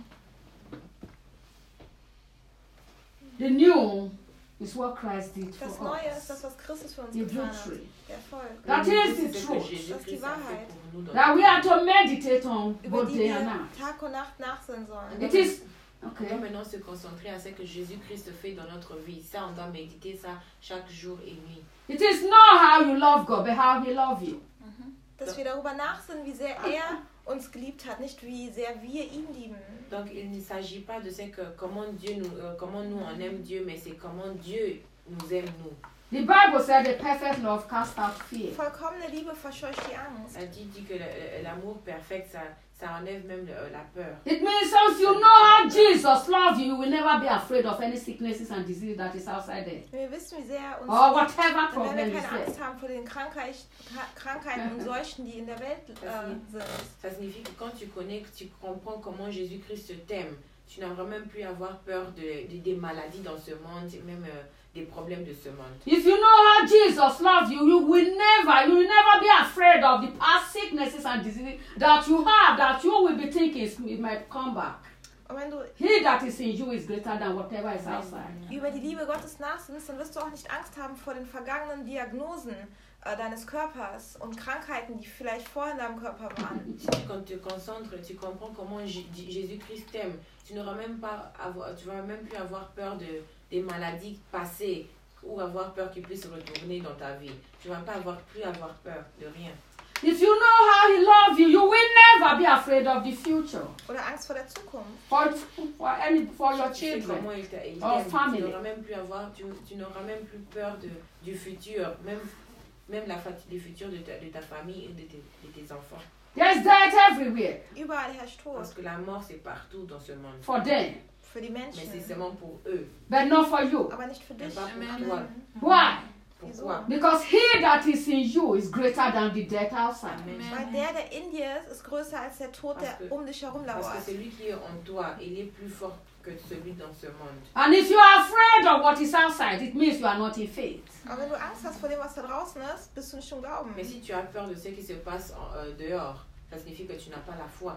The new is what Christ did Das for Neue ist us. das, was Christus für uns The getan hat. victory. Der Erfolg. That Le is nouveau, the c'est ce que truth. Jésus-Christ a fait pour nous dans That we are to meditate on Über both die day and wir night. Tag und Nacht nachsehen sollen. It is On okay. doit maintenant se concentrer à ce que Jésus-Christ fait dans notre vie. Ça, on doit méditer ça chaque jour et nuit. It is not how you love God, but how He loves you. Dass wir darüber nachsinnen, wie sehr er uns geliebt hat, nicht wie sehr wir ihn lieben. Donc, il ne s'agit pas de ce que comment Dieu nous, euh, comment nous on aime Dieu, mais c'est comment Dieu nous aime nous. The Bible said the perfect love casts out fear. Vollkommene Liebe verscheucht die Angst. Ça dit, dit que le- l'amour parfait, ça, ça enlève même le- la peur. It means if you know how Jesus loves you, you will never be afraid of any sicknesses and disease that is outside there. Wenn wir wissen, wie sehr er uns Or liebt, whatever dann werden problem wir is keine there. Angst haben vor den Krankheit, Kra- Krankheiten und Seuchen, die in der Welt äh, sind. Ça signifie que quand tu connais, que tu comprends comment Jésus-Christ t'aime, tu n'aimeras même plus avoir peur de, de- des maladies dans ce monde, et même euh, des problèmes de ce monde. If you know how Jesus loves you, you will never, you will never be afraid of the past sicknesses and diseases that you have, that you will be thinking it might come back. Und wenn du He that is in you is greater than whatever is outside. über die Liebe Gottes nachsinnst, dann wirst du auch nicht Angst haben vor den vergangenen Diagnosen äh, deines Körpers und Krankheiten, die vielleicht vorher in deinem Körper waren. Si tu quand tu te concentres, tu comprends comment J- J- Jésus-Christ t'aime, tu n'auras même pas avoir, tu vas même plus avoir peur de, des maladies passées ou avoir peur qu'ils puissent retourner dans ta vie. Tu vas pas avoir plus avoir peur de rien. If you know how He loves you, you will never be afraid of the future. Oder Angst vor der Zukunft. For, for, any, for your Tu sais children. comment il t'a- il Or t'aime, tu family. n'auras même plus avoir, tu, tu n'auras même plus peur de, du futur, même même la fat- du futur de ta, de ta famille et de tes, de tes enfants. There's death everywhere Überall herrscht Tod. Parce que la mort c'est partout dans ce monde. for them, Für die Mais c'est Menschen. seulement pour eux. but not for you. Aber nicht für Mais dich. pas pour Amen. toi. Why? Pourquoi? Because He that is in you is greater than the death outside. Amen. Weil der, der in dir ist, ist größer als der Tod, der Parce que- um dich herum Parce lauert. que celui qui est en toi, il est plus fort que celui dans ce monde. And if you are afraid of what is outside, it means you are not in faith. Aber wenn du Angst hast vor dem, was da draußen ist, bist du nicht im Glauben. Mais si tu as peur de ce qui se passe en- euh, dehors, ça signifie que tu n'as pas la foi.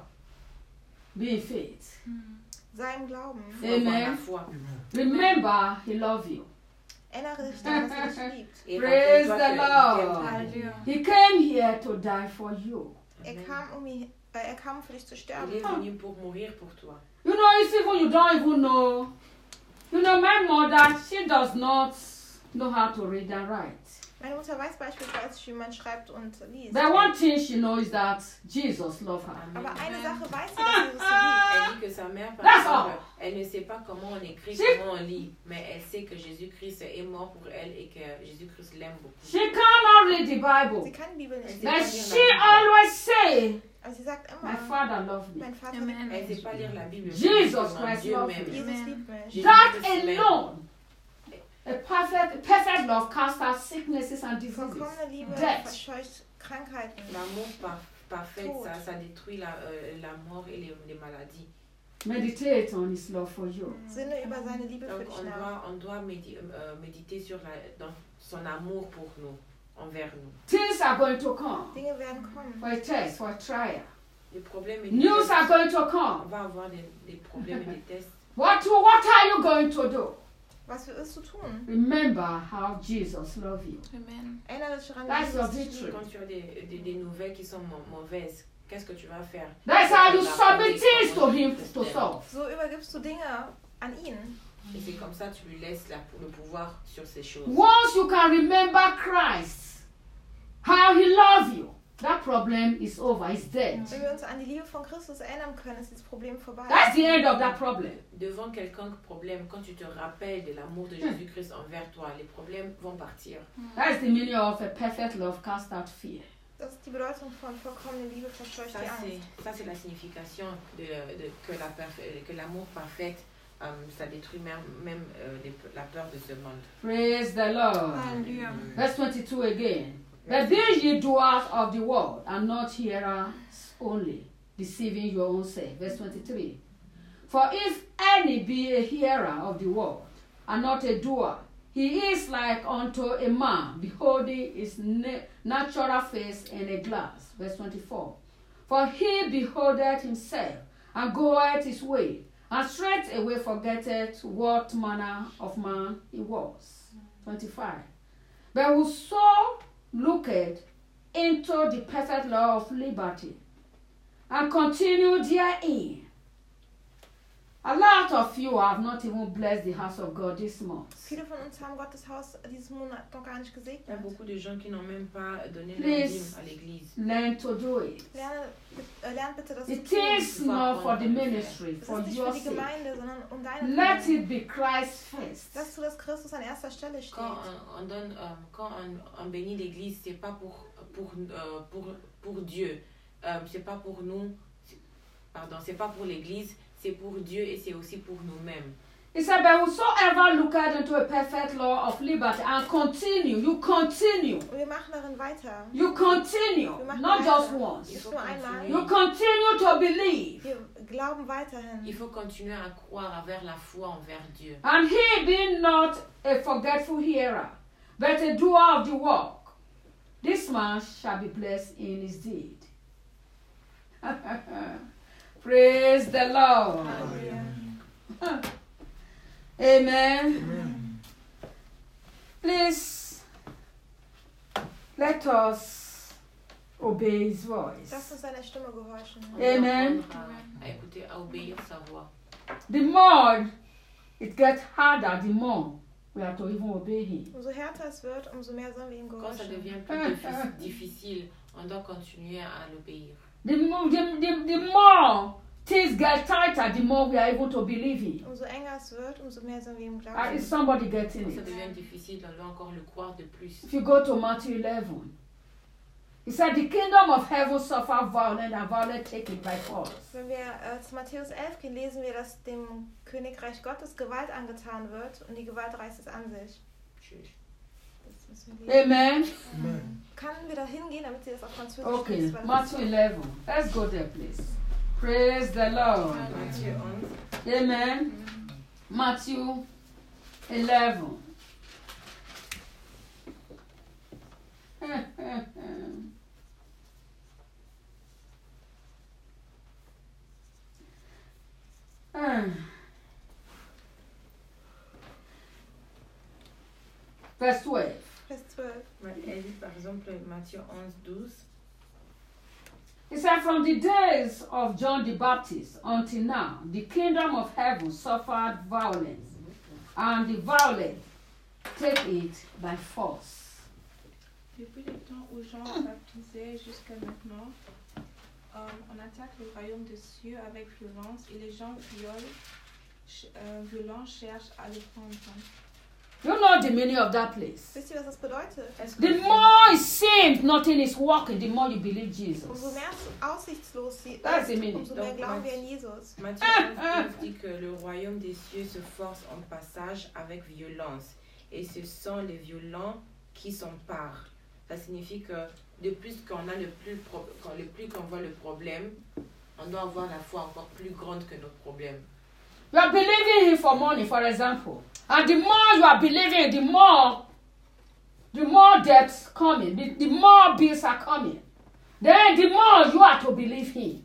Be in faith. Sei im Glauben. Il faut avoir Amen. la foi. Remember, He loves you. Erinnere dich daran, dass er dich liebt. Et Praise rappelle-toi the que il Lord. t'aime. Halleluja. He came here to die for you. Er Amen. kam, um ihn, äh, er kam, um für dich zu sterben. Il est venu pour mourir pour toi. You know, if even you don't even know, you know, my mother, she does not know how to read and write. Meine Mutter weiß beispielsweise, wie man schreibt und liest. But one thing she knows is that Jesus loves her. Aber Amen. eine Sache weiß sie, dass Jesus sie liebt. Elle dit que sa mère, par That's exemple, all. elle ne sait pas comment on écrit, Si. comment on lit, mais elle sait que Jésus-Christ est mort pour elle et que Jésus-Christ l'aime beaucoup. She cannot read the Sie Bible, kann die Bibel nicht Sie lesen. but kann she lire la Bible. always say, Aber sie sagt "My immer, Father loves me." mein Vater Amen. liebt Elle ne mich. sait pas lire la Bible. Jesus Seulement Christ Dieu loves m'aime. you. Jesus liebt mich. Jésus That Christ m'aime. alone, a perfect, perfect love casts out sicknesses and diseases. Vollkommene Liebe Death. verscheucht Krankheiten. L'amour par- parfait, Tout. ça, ça détruit la, euh, la mort et les, les maladies. Meditate on His love for you. Sinne über seine Liebe für Donc dich on nach. doit, on doit médi- euh, méditer sur la, dans son amour pour nous, envers nous. Things are going to come Dinge werden kommen. for a test, for a trial. Les problèmes et News tests, are going to on come. va avoir des, des problèmes et des tests. What, what are you going to do? Was wirst du tun? Remember how Jesus loved you. Amen. Erinnere dich daran, That's wie your Jesus dich victory. liebt. Quand tu as des, des, des nouvelles qui sont mau- mauvaises, qu'est-ce que tu vas faire? That's how you La submit première things to commande Him de to Christ. solve. So übergibst du Dinge an ihn. Et c'est comme ça que tu lui laisses la- le pouvoir sur ces choses. Once you can remember Christ, how He loved you, that problem is over, it's dead. Wenn wir uns an die Liebe von Christus erinnern können, ist dieses Problem vorbei. That's the end of that problem. Devant quelconque problème, quand tu te rappelles de l'amour de Jésus-Christ envers toi, les problèmes vont partir. That's the meaning of a perfect love cast out fear. Das ist die Bedeutung von vollkommene Liebe verscheucht Ça, die c'est, Angst. ça, c'est la signification de, de- que, la perf- que l'amour parfait, euh, ça détruit même, même euh, les- la peur de ce monde. Praise the Lord. Hallelujah. Verse twenty-two again. But be ye doers of the word, and not hearers only, deceiving your own self. Verse twenty-three. For if any be a hearer of the word, and not a doer, he is like unto a man beholding his na- natural face in a glass. Verse twenty-four. For he beholdeth himself, and goeth his way, and straightway forgetteth what manner of man he was. twenty-five. But whoso looketh into the perfect law of liberty, and continue therein. A lot of you have not even blessed the house of God this month. Viele von uns haben Gottes Haus diesen Monat noch gar nicht Il y a gesegnet. beaucoup de gens qui n'ont même pas donné leur Please. dîme à l'église. Learn to do it. Lerne, äh, lernt bitte das zu It tun. is not for the ministry, Das for ist nicht your für die sake. Gemeinde, sondern um deine Let Gemeinde. it be Christ first. Lass du, dass Christus an erster Stelle steht. Quand on, on donne, euh, quand on, on bénit l'église, c'est pas pour, pour, euh, pour, pour Dieu. Euh, c'est pas pour nous. c'est- Pardon, c'est pas pour l'église, c'est pour Dieu et c'est aussi pour nous-mêmes. He said, but whosoever looketh into a perfect law of liberty and continue, you continue, Und wir machen darin weiter. you continue, Wir machen not just weiter. once. Nicht nur einmal. You continue to believe. Wir glauben weiterhin. Il faut continuer à croire avec la foi envers Dieu. And he being not a forgetful hearer, but a doer of the work, this man shall be blessed in his deed. Praise the Lord. Halleluja. Amen. Please let us obey his voice. Lass uns seiner Stimme gehorchen. On doit Amen. apprendre À, à écouter, à obéir sa voix. The more it gets harder, the more we have to even obey him. Umso härter es wird, umso mehr sollen wir ihm Quand ça gehorchen. devient plus diffi- difficile, on doit continuer à l'obéir. The more, the, the, the more things get tighter, the more we are able to believe him. Umso enger es wird, umso mehr sollen wir ihm Uh, glauben. is somebody getting Quand ça it? devient difficile, on doit encore le croire de plus. If you go to Matthew eleven, he said, the kingdom of heaven suffer violence, and violence take it by force. Wenn wir äh, zu Matthäus elf gehen, lesen wir, dass dem Königreich Gottes Gewalt angetan wird und die Gewalt reißt es an sich. Tschüss. Das müssen wir lesen. Amen. Amen. Können wir da hingehen, damit sie das auf Französisch Okay, lesen? Weil das Matthew eleven. Let's go there, please. Praise the Lord. Matthieu onze. Amen. Matthew eleven. Verse twelve. Vers zwölf. Elle dit par exemple Matthieu onze, douze. He said, from the days of John the Baptist until now, the kingdom of heaven suffered violence, and the violent take it by force. Depuis le temps où Jean baptisait jusqu'à maintenant, euh, on attaque le royaume des cieux avec violence et les gens violents, ch- euh, violents cherchent à le prendre. You know the meaning of that place. Wisst ihr, was das bedeutet? Est-ce que The c'est- more it seems nothing is working, the more you believe Umso Jesus. mehr es aussichtslos sie Das ist ist, die Meaning. umso mehr Doch, glauben wir Max. an Jesus. Matthieu onze dit que le royaume des cieux se force en passage avec violence et ce sont les violents qui s'emparent. Ça signifie que de plus qu'on a le plus, pro- quand le plus qu'on voit le problème, on doit avoir la foi encore plus grande que notre problème. You are believing him for money, for example. And the more you are believing, the more the more debts coming, the, the more bills are coming. Then the more you are to believe him.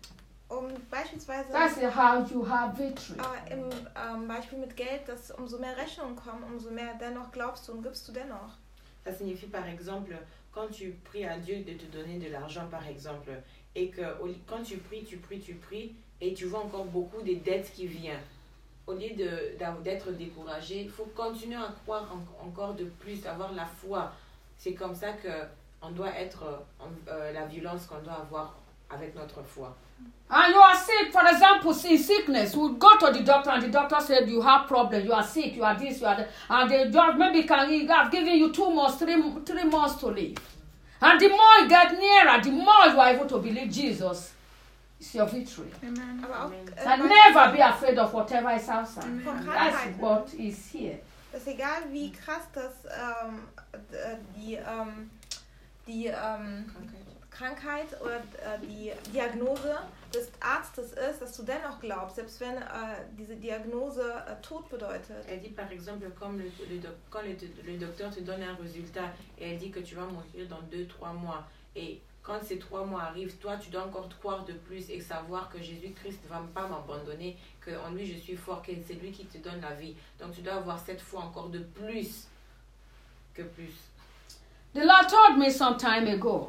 Um beispielsweise That's how you have victory. äh, im ähm, Beispiel mit Geld, dass umso mehr Rechnungen kommen, umso mehr dennoch glaubst du und gibst du dennoch. Ça signifie par exemple, quand tu pries à Dieu de te donner de l'argent par exemple, et que au li- quand tu pries, tu pries, tu pries, et tu vois encore beaucoup de dettes qui viennent. Au lieu de- d'av- d'être découragé, il faut continuer à croire en- encore de plus, avoir la foi. C'est comme ça qu'on doit être, euh, en- euh, la violence qu'on doit avoir avec notre foi. And you are sick, for example, see sickness. You go to the doctor and the doctor said you have problem, you are sick, you are this, you are that. And they just maybe can have given you two months, three, three months to live. And the more you get nearer, the more you are able to believe Jesus. It's your victory. Aber auch Amen. äh, And bei- never be afraid of whatever is outside. von That's Krankheiten. what is here. Dass egal wie krass das ähm, d- äh, die, ähm, die ähm, Krankheit oder äh, die Diagnose des Arztes ist, dass du dennoch glaubst, selbst wenn äh, diese Diagnose äh, Tod bedeutet. Elle dit par exemple, comme le, le doc- quand le, le docteur te donne un résultat et elle dit que tu vas mourir dans deux trois mois. Et quand ces trois mois arrivent, toi, tu dois encore te croire de plus et savoir que Jésus-Christ ne va pas m'abandonner, qu'en lui je suis fort, que c'est lui qui te donne la vie. Donc tu dois avoir cette foi encore de plus que plus. The Lord told me some time ago.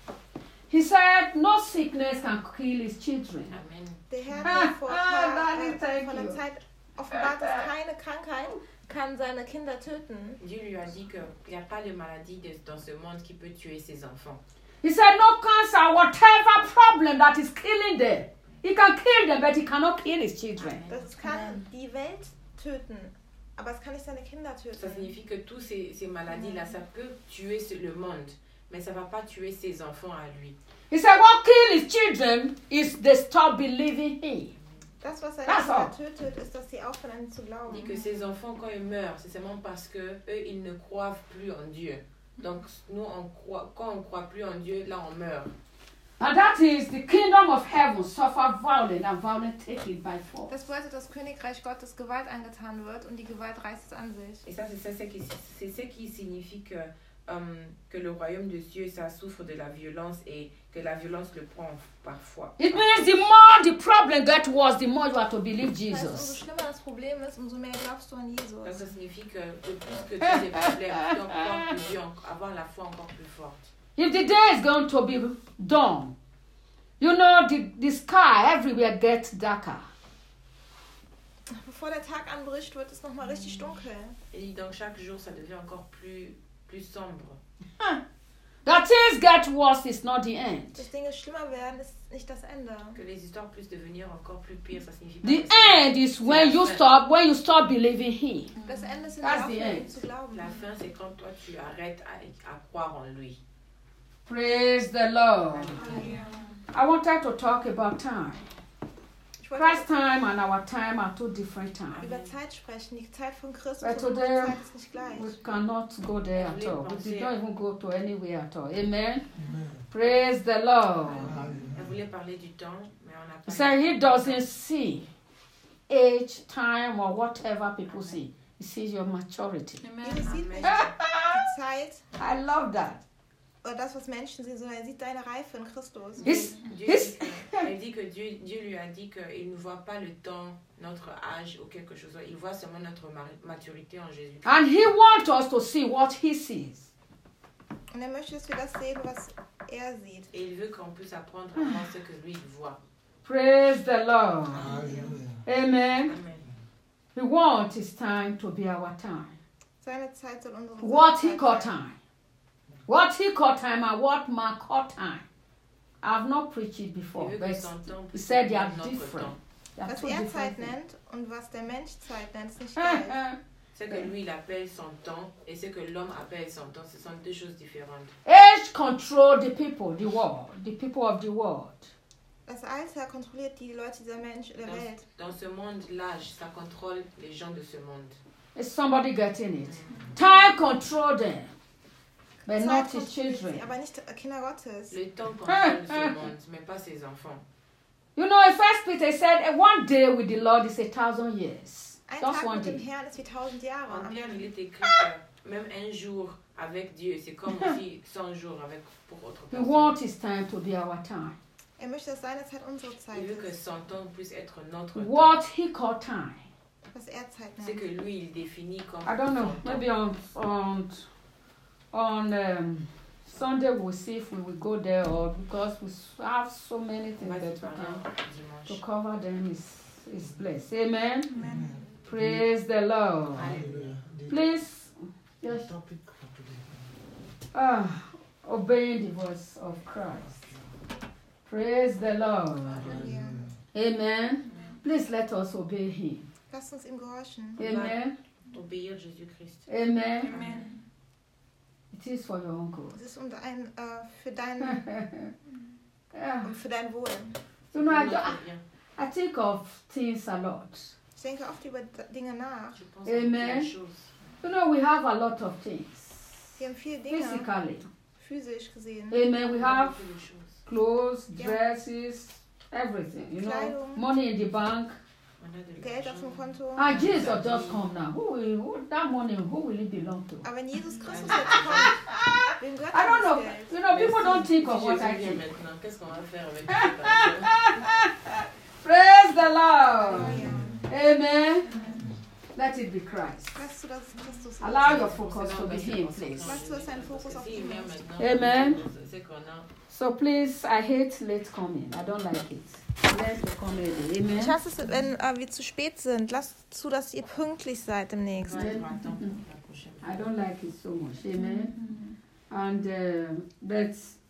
He said, no sickness can kill his children. Amen. Der Herr Ah, hat mir vor, ah, ein paar, Daddy, äh, thank vor einer you. Zeit offenbart, dass keine Krankheit kann seine Kinder töten. Dieu lui a dit qu'il n'y a pas de maladie de- dans ce monde qui peut tuer ses enfants. He said, no cancer, whatever problem that is killing them. He can kill them, but he cannot kill his children. Das kann die Welt töten, aber es kann nicht seine Kinder Ça töten. signifie que toutes ces, ces maladies-là, ça peut tuer ce- le monde, mais ça ne va pas tuer ses enfants à lui. He said, what kills his children is they stop believing him. Das, was seine Das Kinder auch. tötet, ist, dass sie aufhören, an ihn zu Il glauben. dit que ses enfants, quand ils meurent, c'est seulement parce que eux, ils ne croient plus en Dieu. Donc, nous, on croit, quand on ne croit plus en Dieu, là, on meurt. And that is the kingdom of heaven suffer violence and violence take it by force. Das bedeutet, dass Königreich Gottes Gewalt angetan wird und die Gewalt reißt es an sich. Et ça, c'est ça, c'est qui, c'est ce qui signifie que, euh, que le royaume de Dieu, ça souffre de la violence et que la violence le prend parfois. It means the more the problem gets worse, the more you have to believe Das heißt, umso Jesus. schlimmer das Problem ist, umso mehr glaubst du an Donc, Jesus. ça signifie que de plus que tu as des problèmes, tu dois croire que Dieu, en- avoir la foi encore plus forte. If the day is going to be dawn, you know the, the sky everywhere gets darker. Bevor der Tag anbricht, wird es nochmal richtig dunkel. Et il dit, donc, chaque jour, ça devient encore plus, plus sombre. That things get worse is not the end. Dass Dinge schlimmer werden, ist nicht das Ende. Que les histoires puissent devenir encore plus pires, ça signifie pas The que c'est- end is when you stop when you stop believing him. Das Ende ist, wenn That's wir the aufhören, end. ihm zu glauben. La fin, c'est quand toi, tu arrêtes à, à croire en lui. Praise the Lord. I wanted to talk about time. Ich wollte Christ's time and our time are two different times. über Zeit sprechen. Die Zeit von Christus But und unsere today Zeit ist nicht gleich. we cannot go there at all. We did not even go to anywhere at all. Amen. Praise the Lord. Elle voulait parler du temps, mais on n'a pas. So he doesn't see age, time, or whatever people see. He sees your maturity. Jesus sieht nicht Amen. die Zeit I love that. oder das, was Menschen sehen, sondern er sieht deine Reife in Christus. He's, Dieu he's, dit que- elle dit que Dieu, Dieu lui a dit qu'il ne voit pas le temps, notre âge ou quelque chose. Il voit seulement notre ma- maturité en Jésus. and he wants us to see what he sees. Und er möchte, dass wir das sehen, was er sieht. Et il veut qu'on puisse apprendre à voir ce que lui il voit. Praise the Lord. Amen. Amen. We want his time to be our time. Seine Zeit soll unsere What he Zeit called sein. time. What he called time and what man called time. I've not preached it Il before, veut que but son temps he puisse said they devenir are notre different. temps. They are Was two er different Zeit things. nennt und was der Mensch Zeit nennt, ist nicht gleich. C'est que lui, il appelle son temps et ce que l'homme appelle son temps, ce sont deux choses différentes. Age control the people, the world, the people of the world. Das Alter kontrolliert die Leute dieser Mensch der Dans, Welt. dans ce monde, l'âge, ça contrôle les gens de ce monde. Is somebody getting it? Time control them, but Zeit not his kontrolliert children. sie, aber nicht Kinder Gottes. Le temps contrôle ce monde, mais pas ses enfants. You know, in First Peter said, "Eh, one day with the Lord is a thousand years. Ein Just Tag one mit dem day. Herrn ist wie tausend Jahre. En Pierre, Amen. il est écrit que même un jour avec Dieu, c'est comme aussi cent jours avec, pour autre We personne. want his time to be our time. Er möchte, dass seine Zeit unsere Zeit Il veut que ist. son temps puisse être notre temps. What he called time. Was er Zeit C'est que nennt. lui, il définit comme I don't know. son temps. Maybe on on on um, Sunday we'll see if we will go there or because we have so many On things va that se we parler can to dimanche. cover them is is blessed. Amen. Amen. Praise the Lord. Hallelujah. The Please, yes. topic for today. Ah, obeying the voice of Christ. Praise the Lord. Halleluja. Amen. Please let us obey Him. Lasst uns ihm gehorchen. Amen. Obéir Jésus-Christ. Amen. Amen. It is for your own good. Es ist um dein, äh, für, dein, Yeah. um für dein Wohl. You know, I, Notre bien. I think of things a lot. Ich denke oft über D- Dinge nach. Je pense à beaucoup Amen. de choses. You know, we have a lot of things. Wir haben viele Dinge, Physically. physisch gesehen. Amen. We On a have beaucoup de choses. clothes, Yeah. dresses, everything. You know, Kleidung. money in the bank. On a de Geld auf dem l'argent. Konto. Ah, Jesus just come now. Who will who, that money? Who will it belong to? Aber wenn Jesus Christus jetzt kommt, wem gehört I don't das know. Geld? You know, people don't think of Si what I Jésus vient think. maintenant, qu'est-ce qu'on va faire avec cet argent? Praise the Lord. Halleluja. Amen. Let it be Christ. Lass du, dass es Christus ist. Allow your focus to be Him, please. Lass du, dass dein Fokus auf Si il ihn vient ist. maintenant, Amen. c'est qu'on a So please, I hate late coming. I don't like it. Let's come early. Ich Amen. hasse es, wenn äh, wir zu spät sind. Lasst zu, dass ihr pünktlich seid demnächst. on va être à temps pour la prochaine fois. I don't like it so much. Amen. And uh, but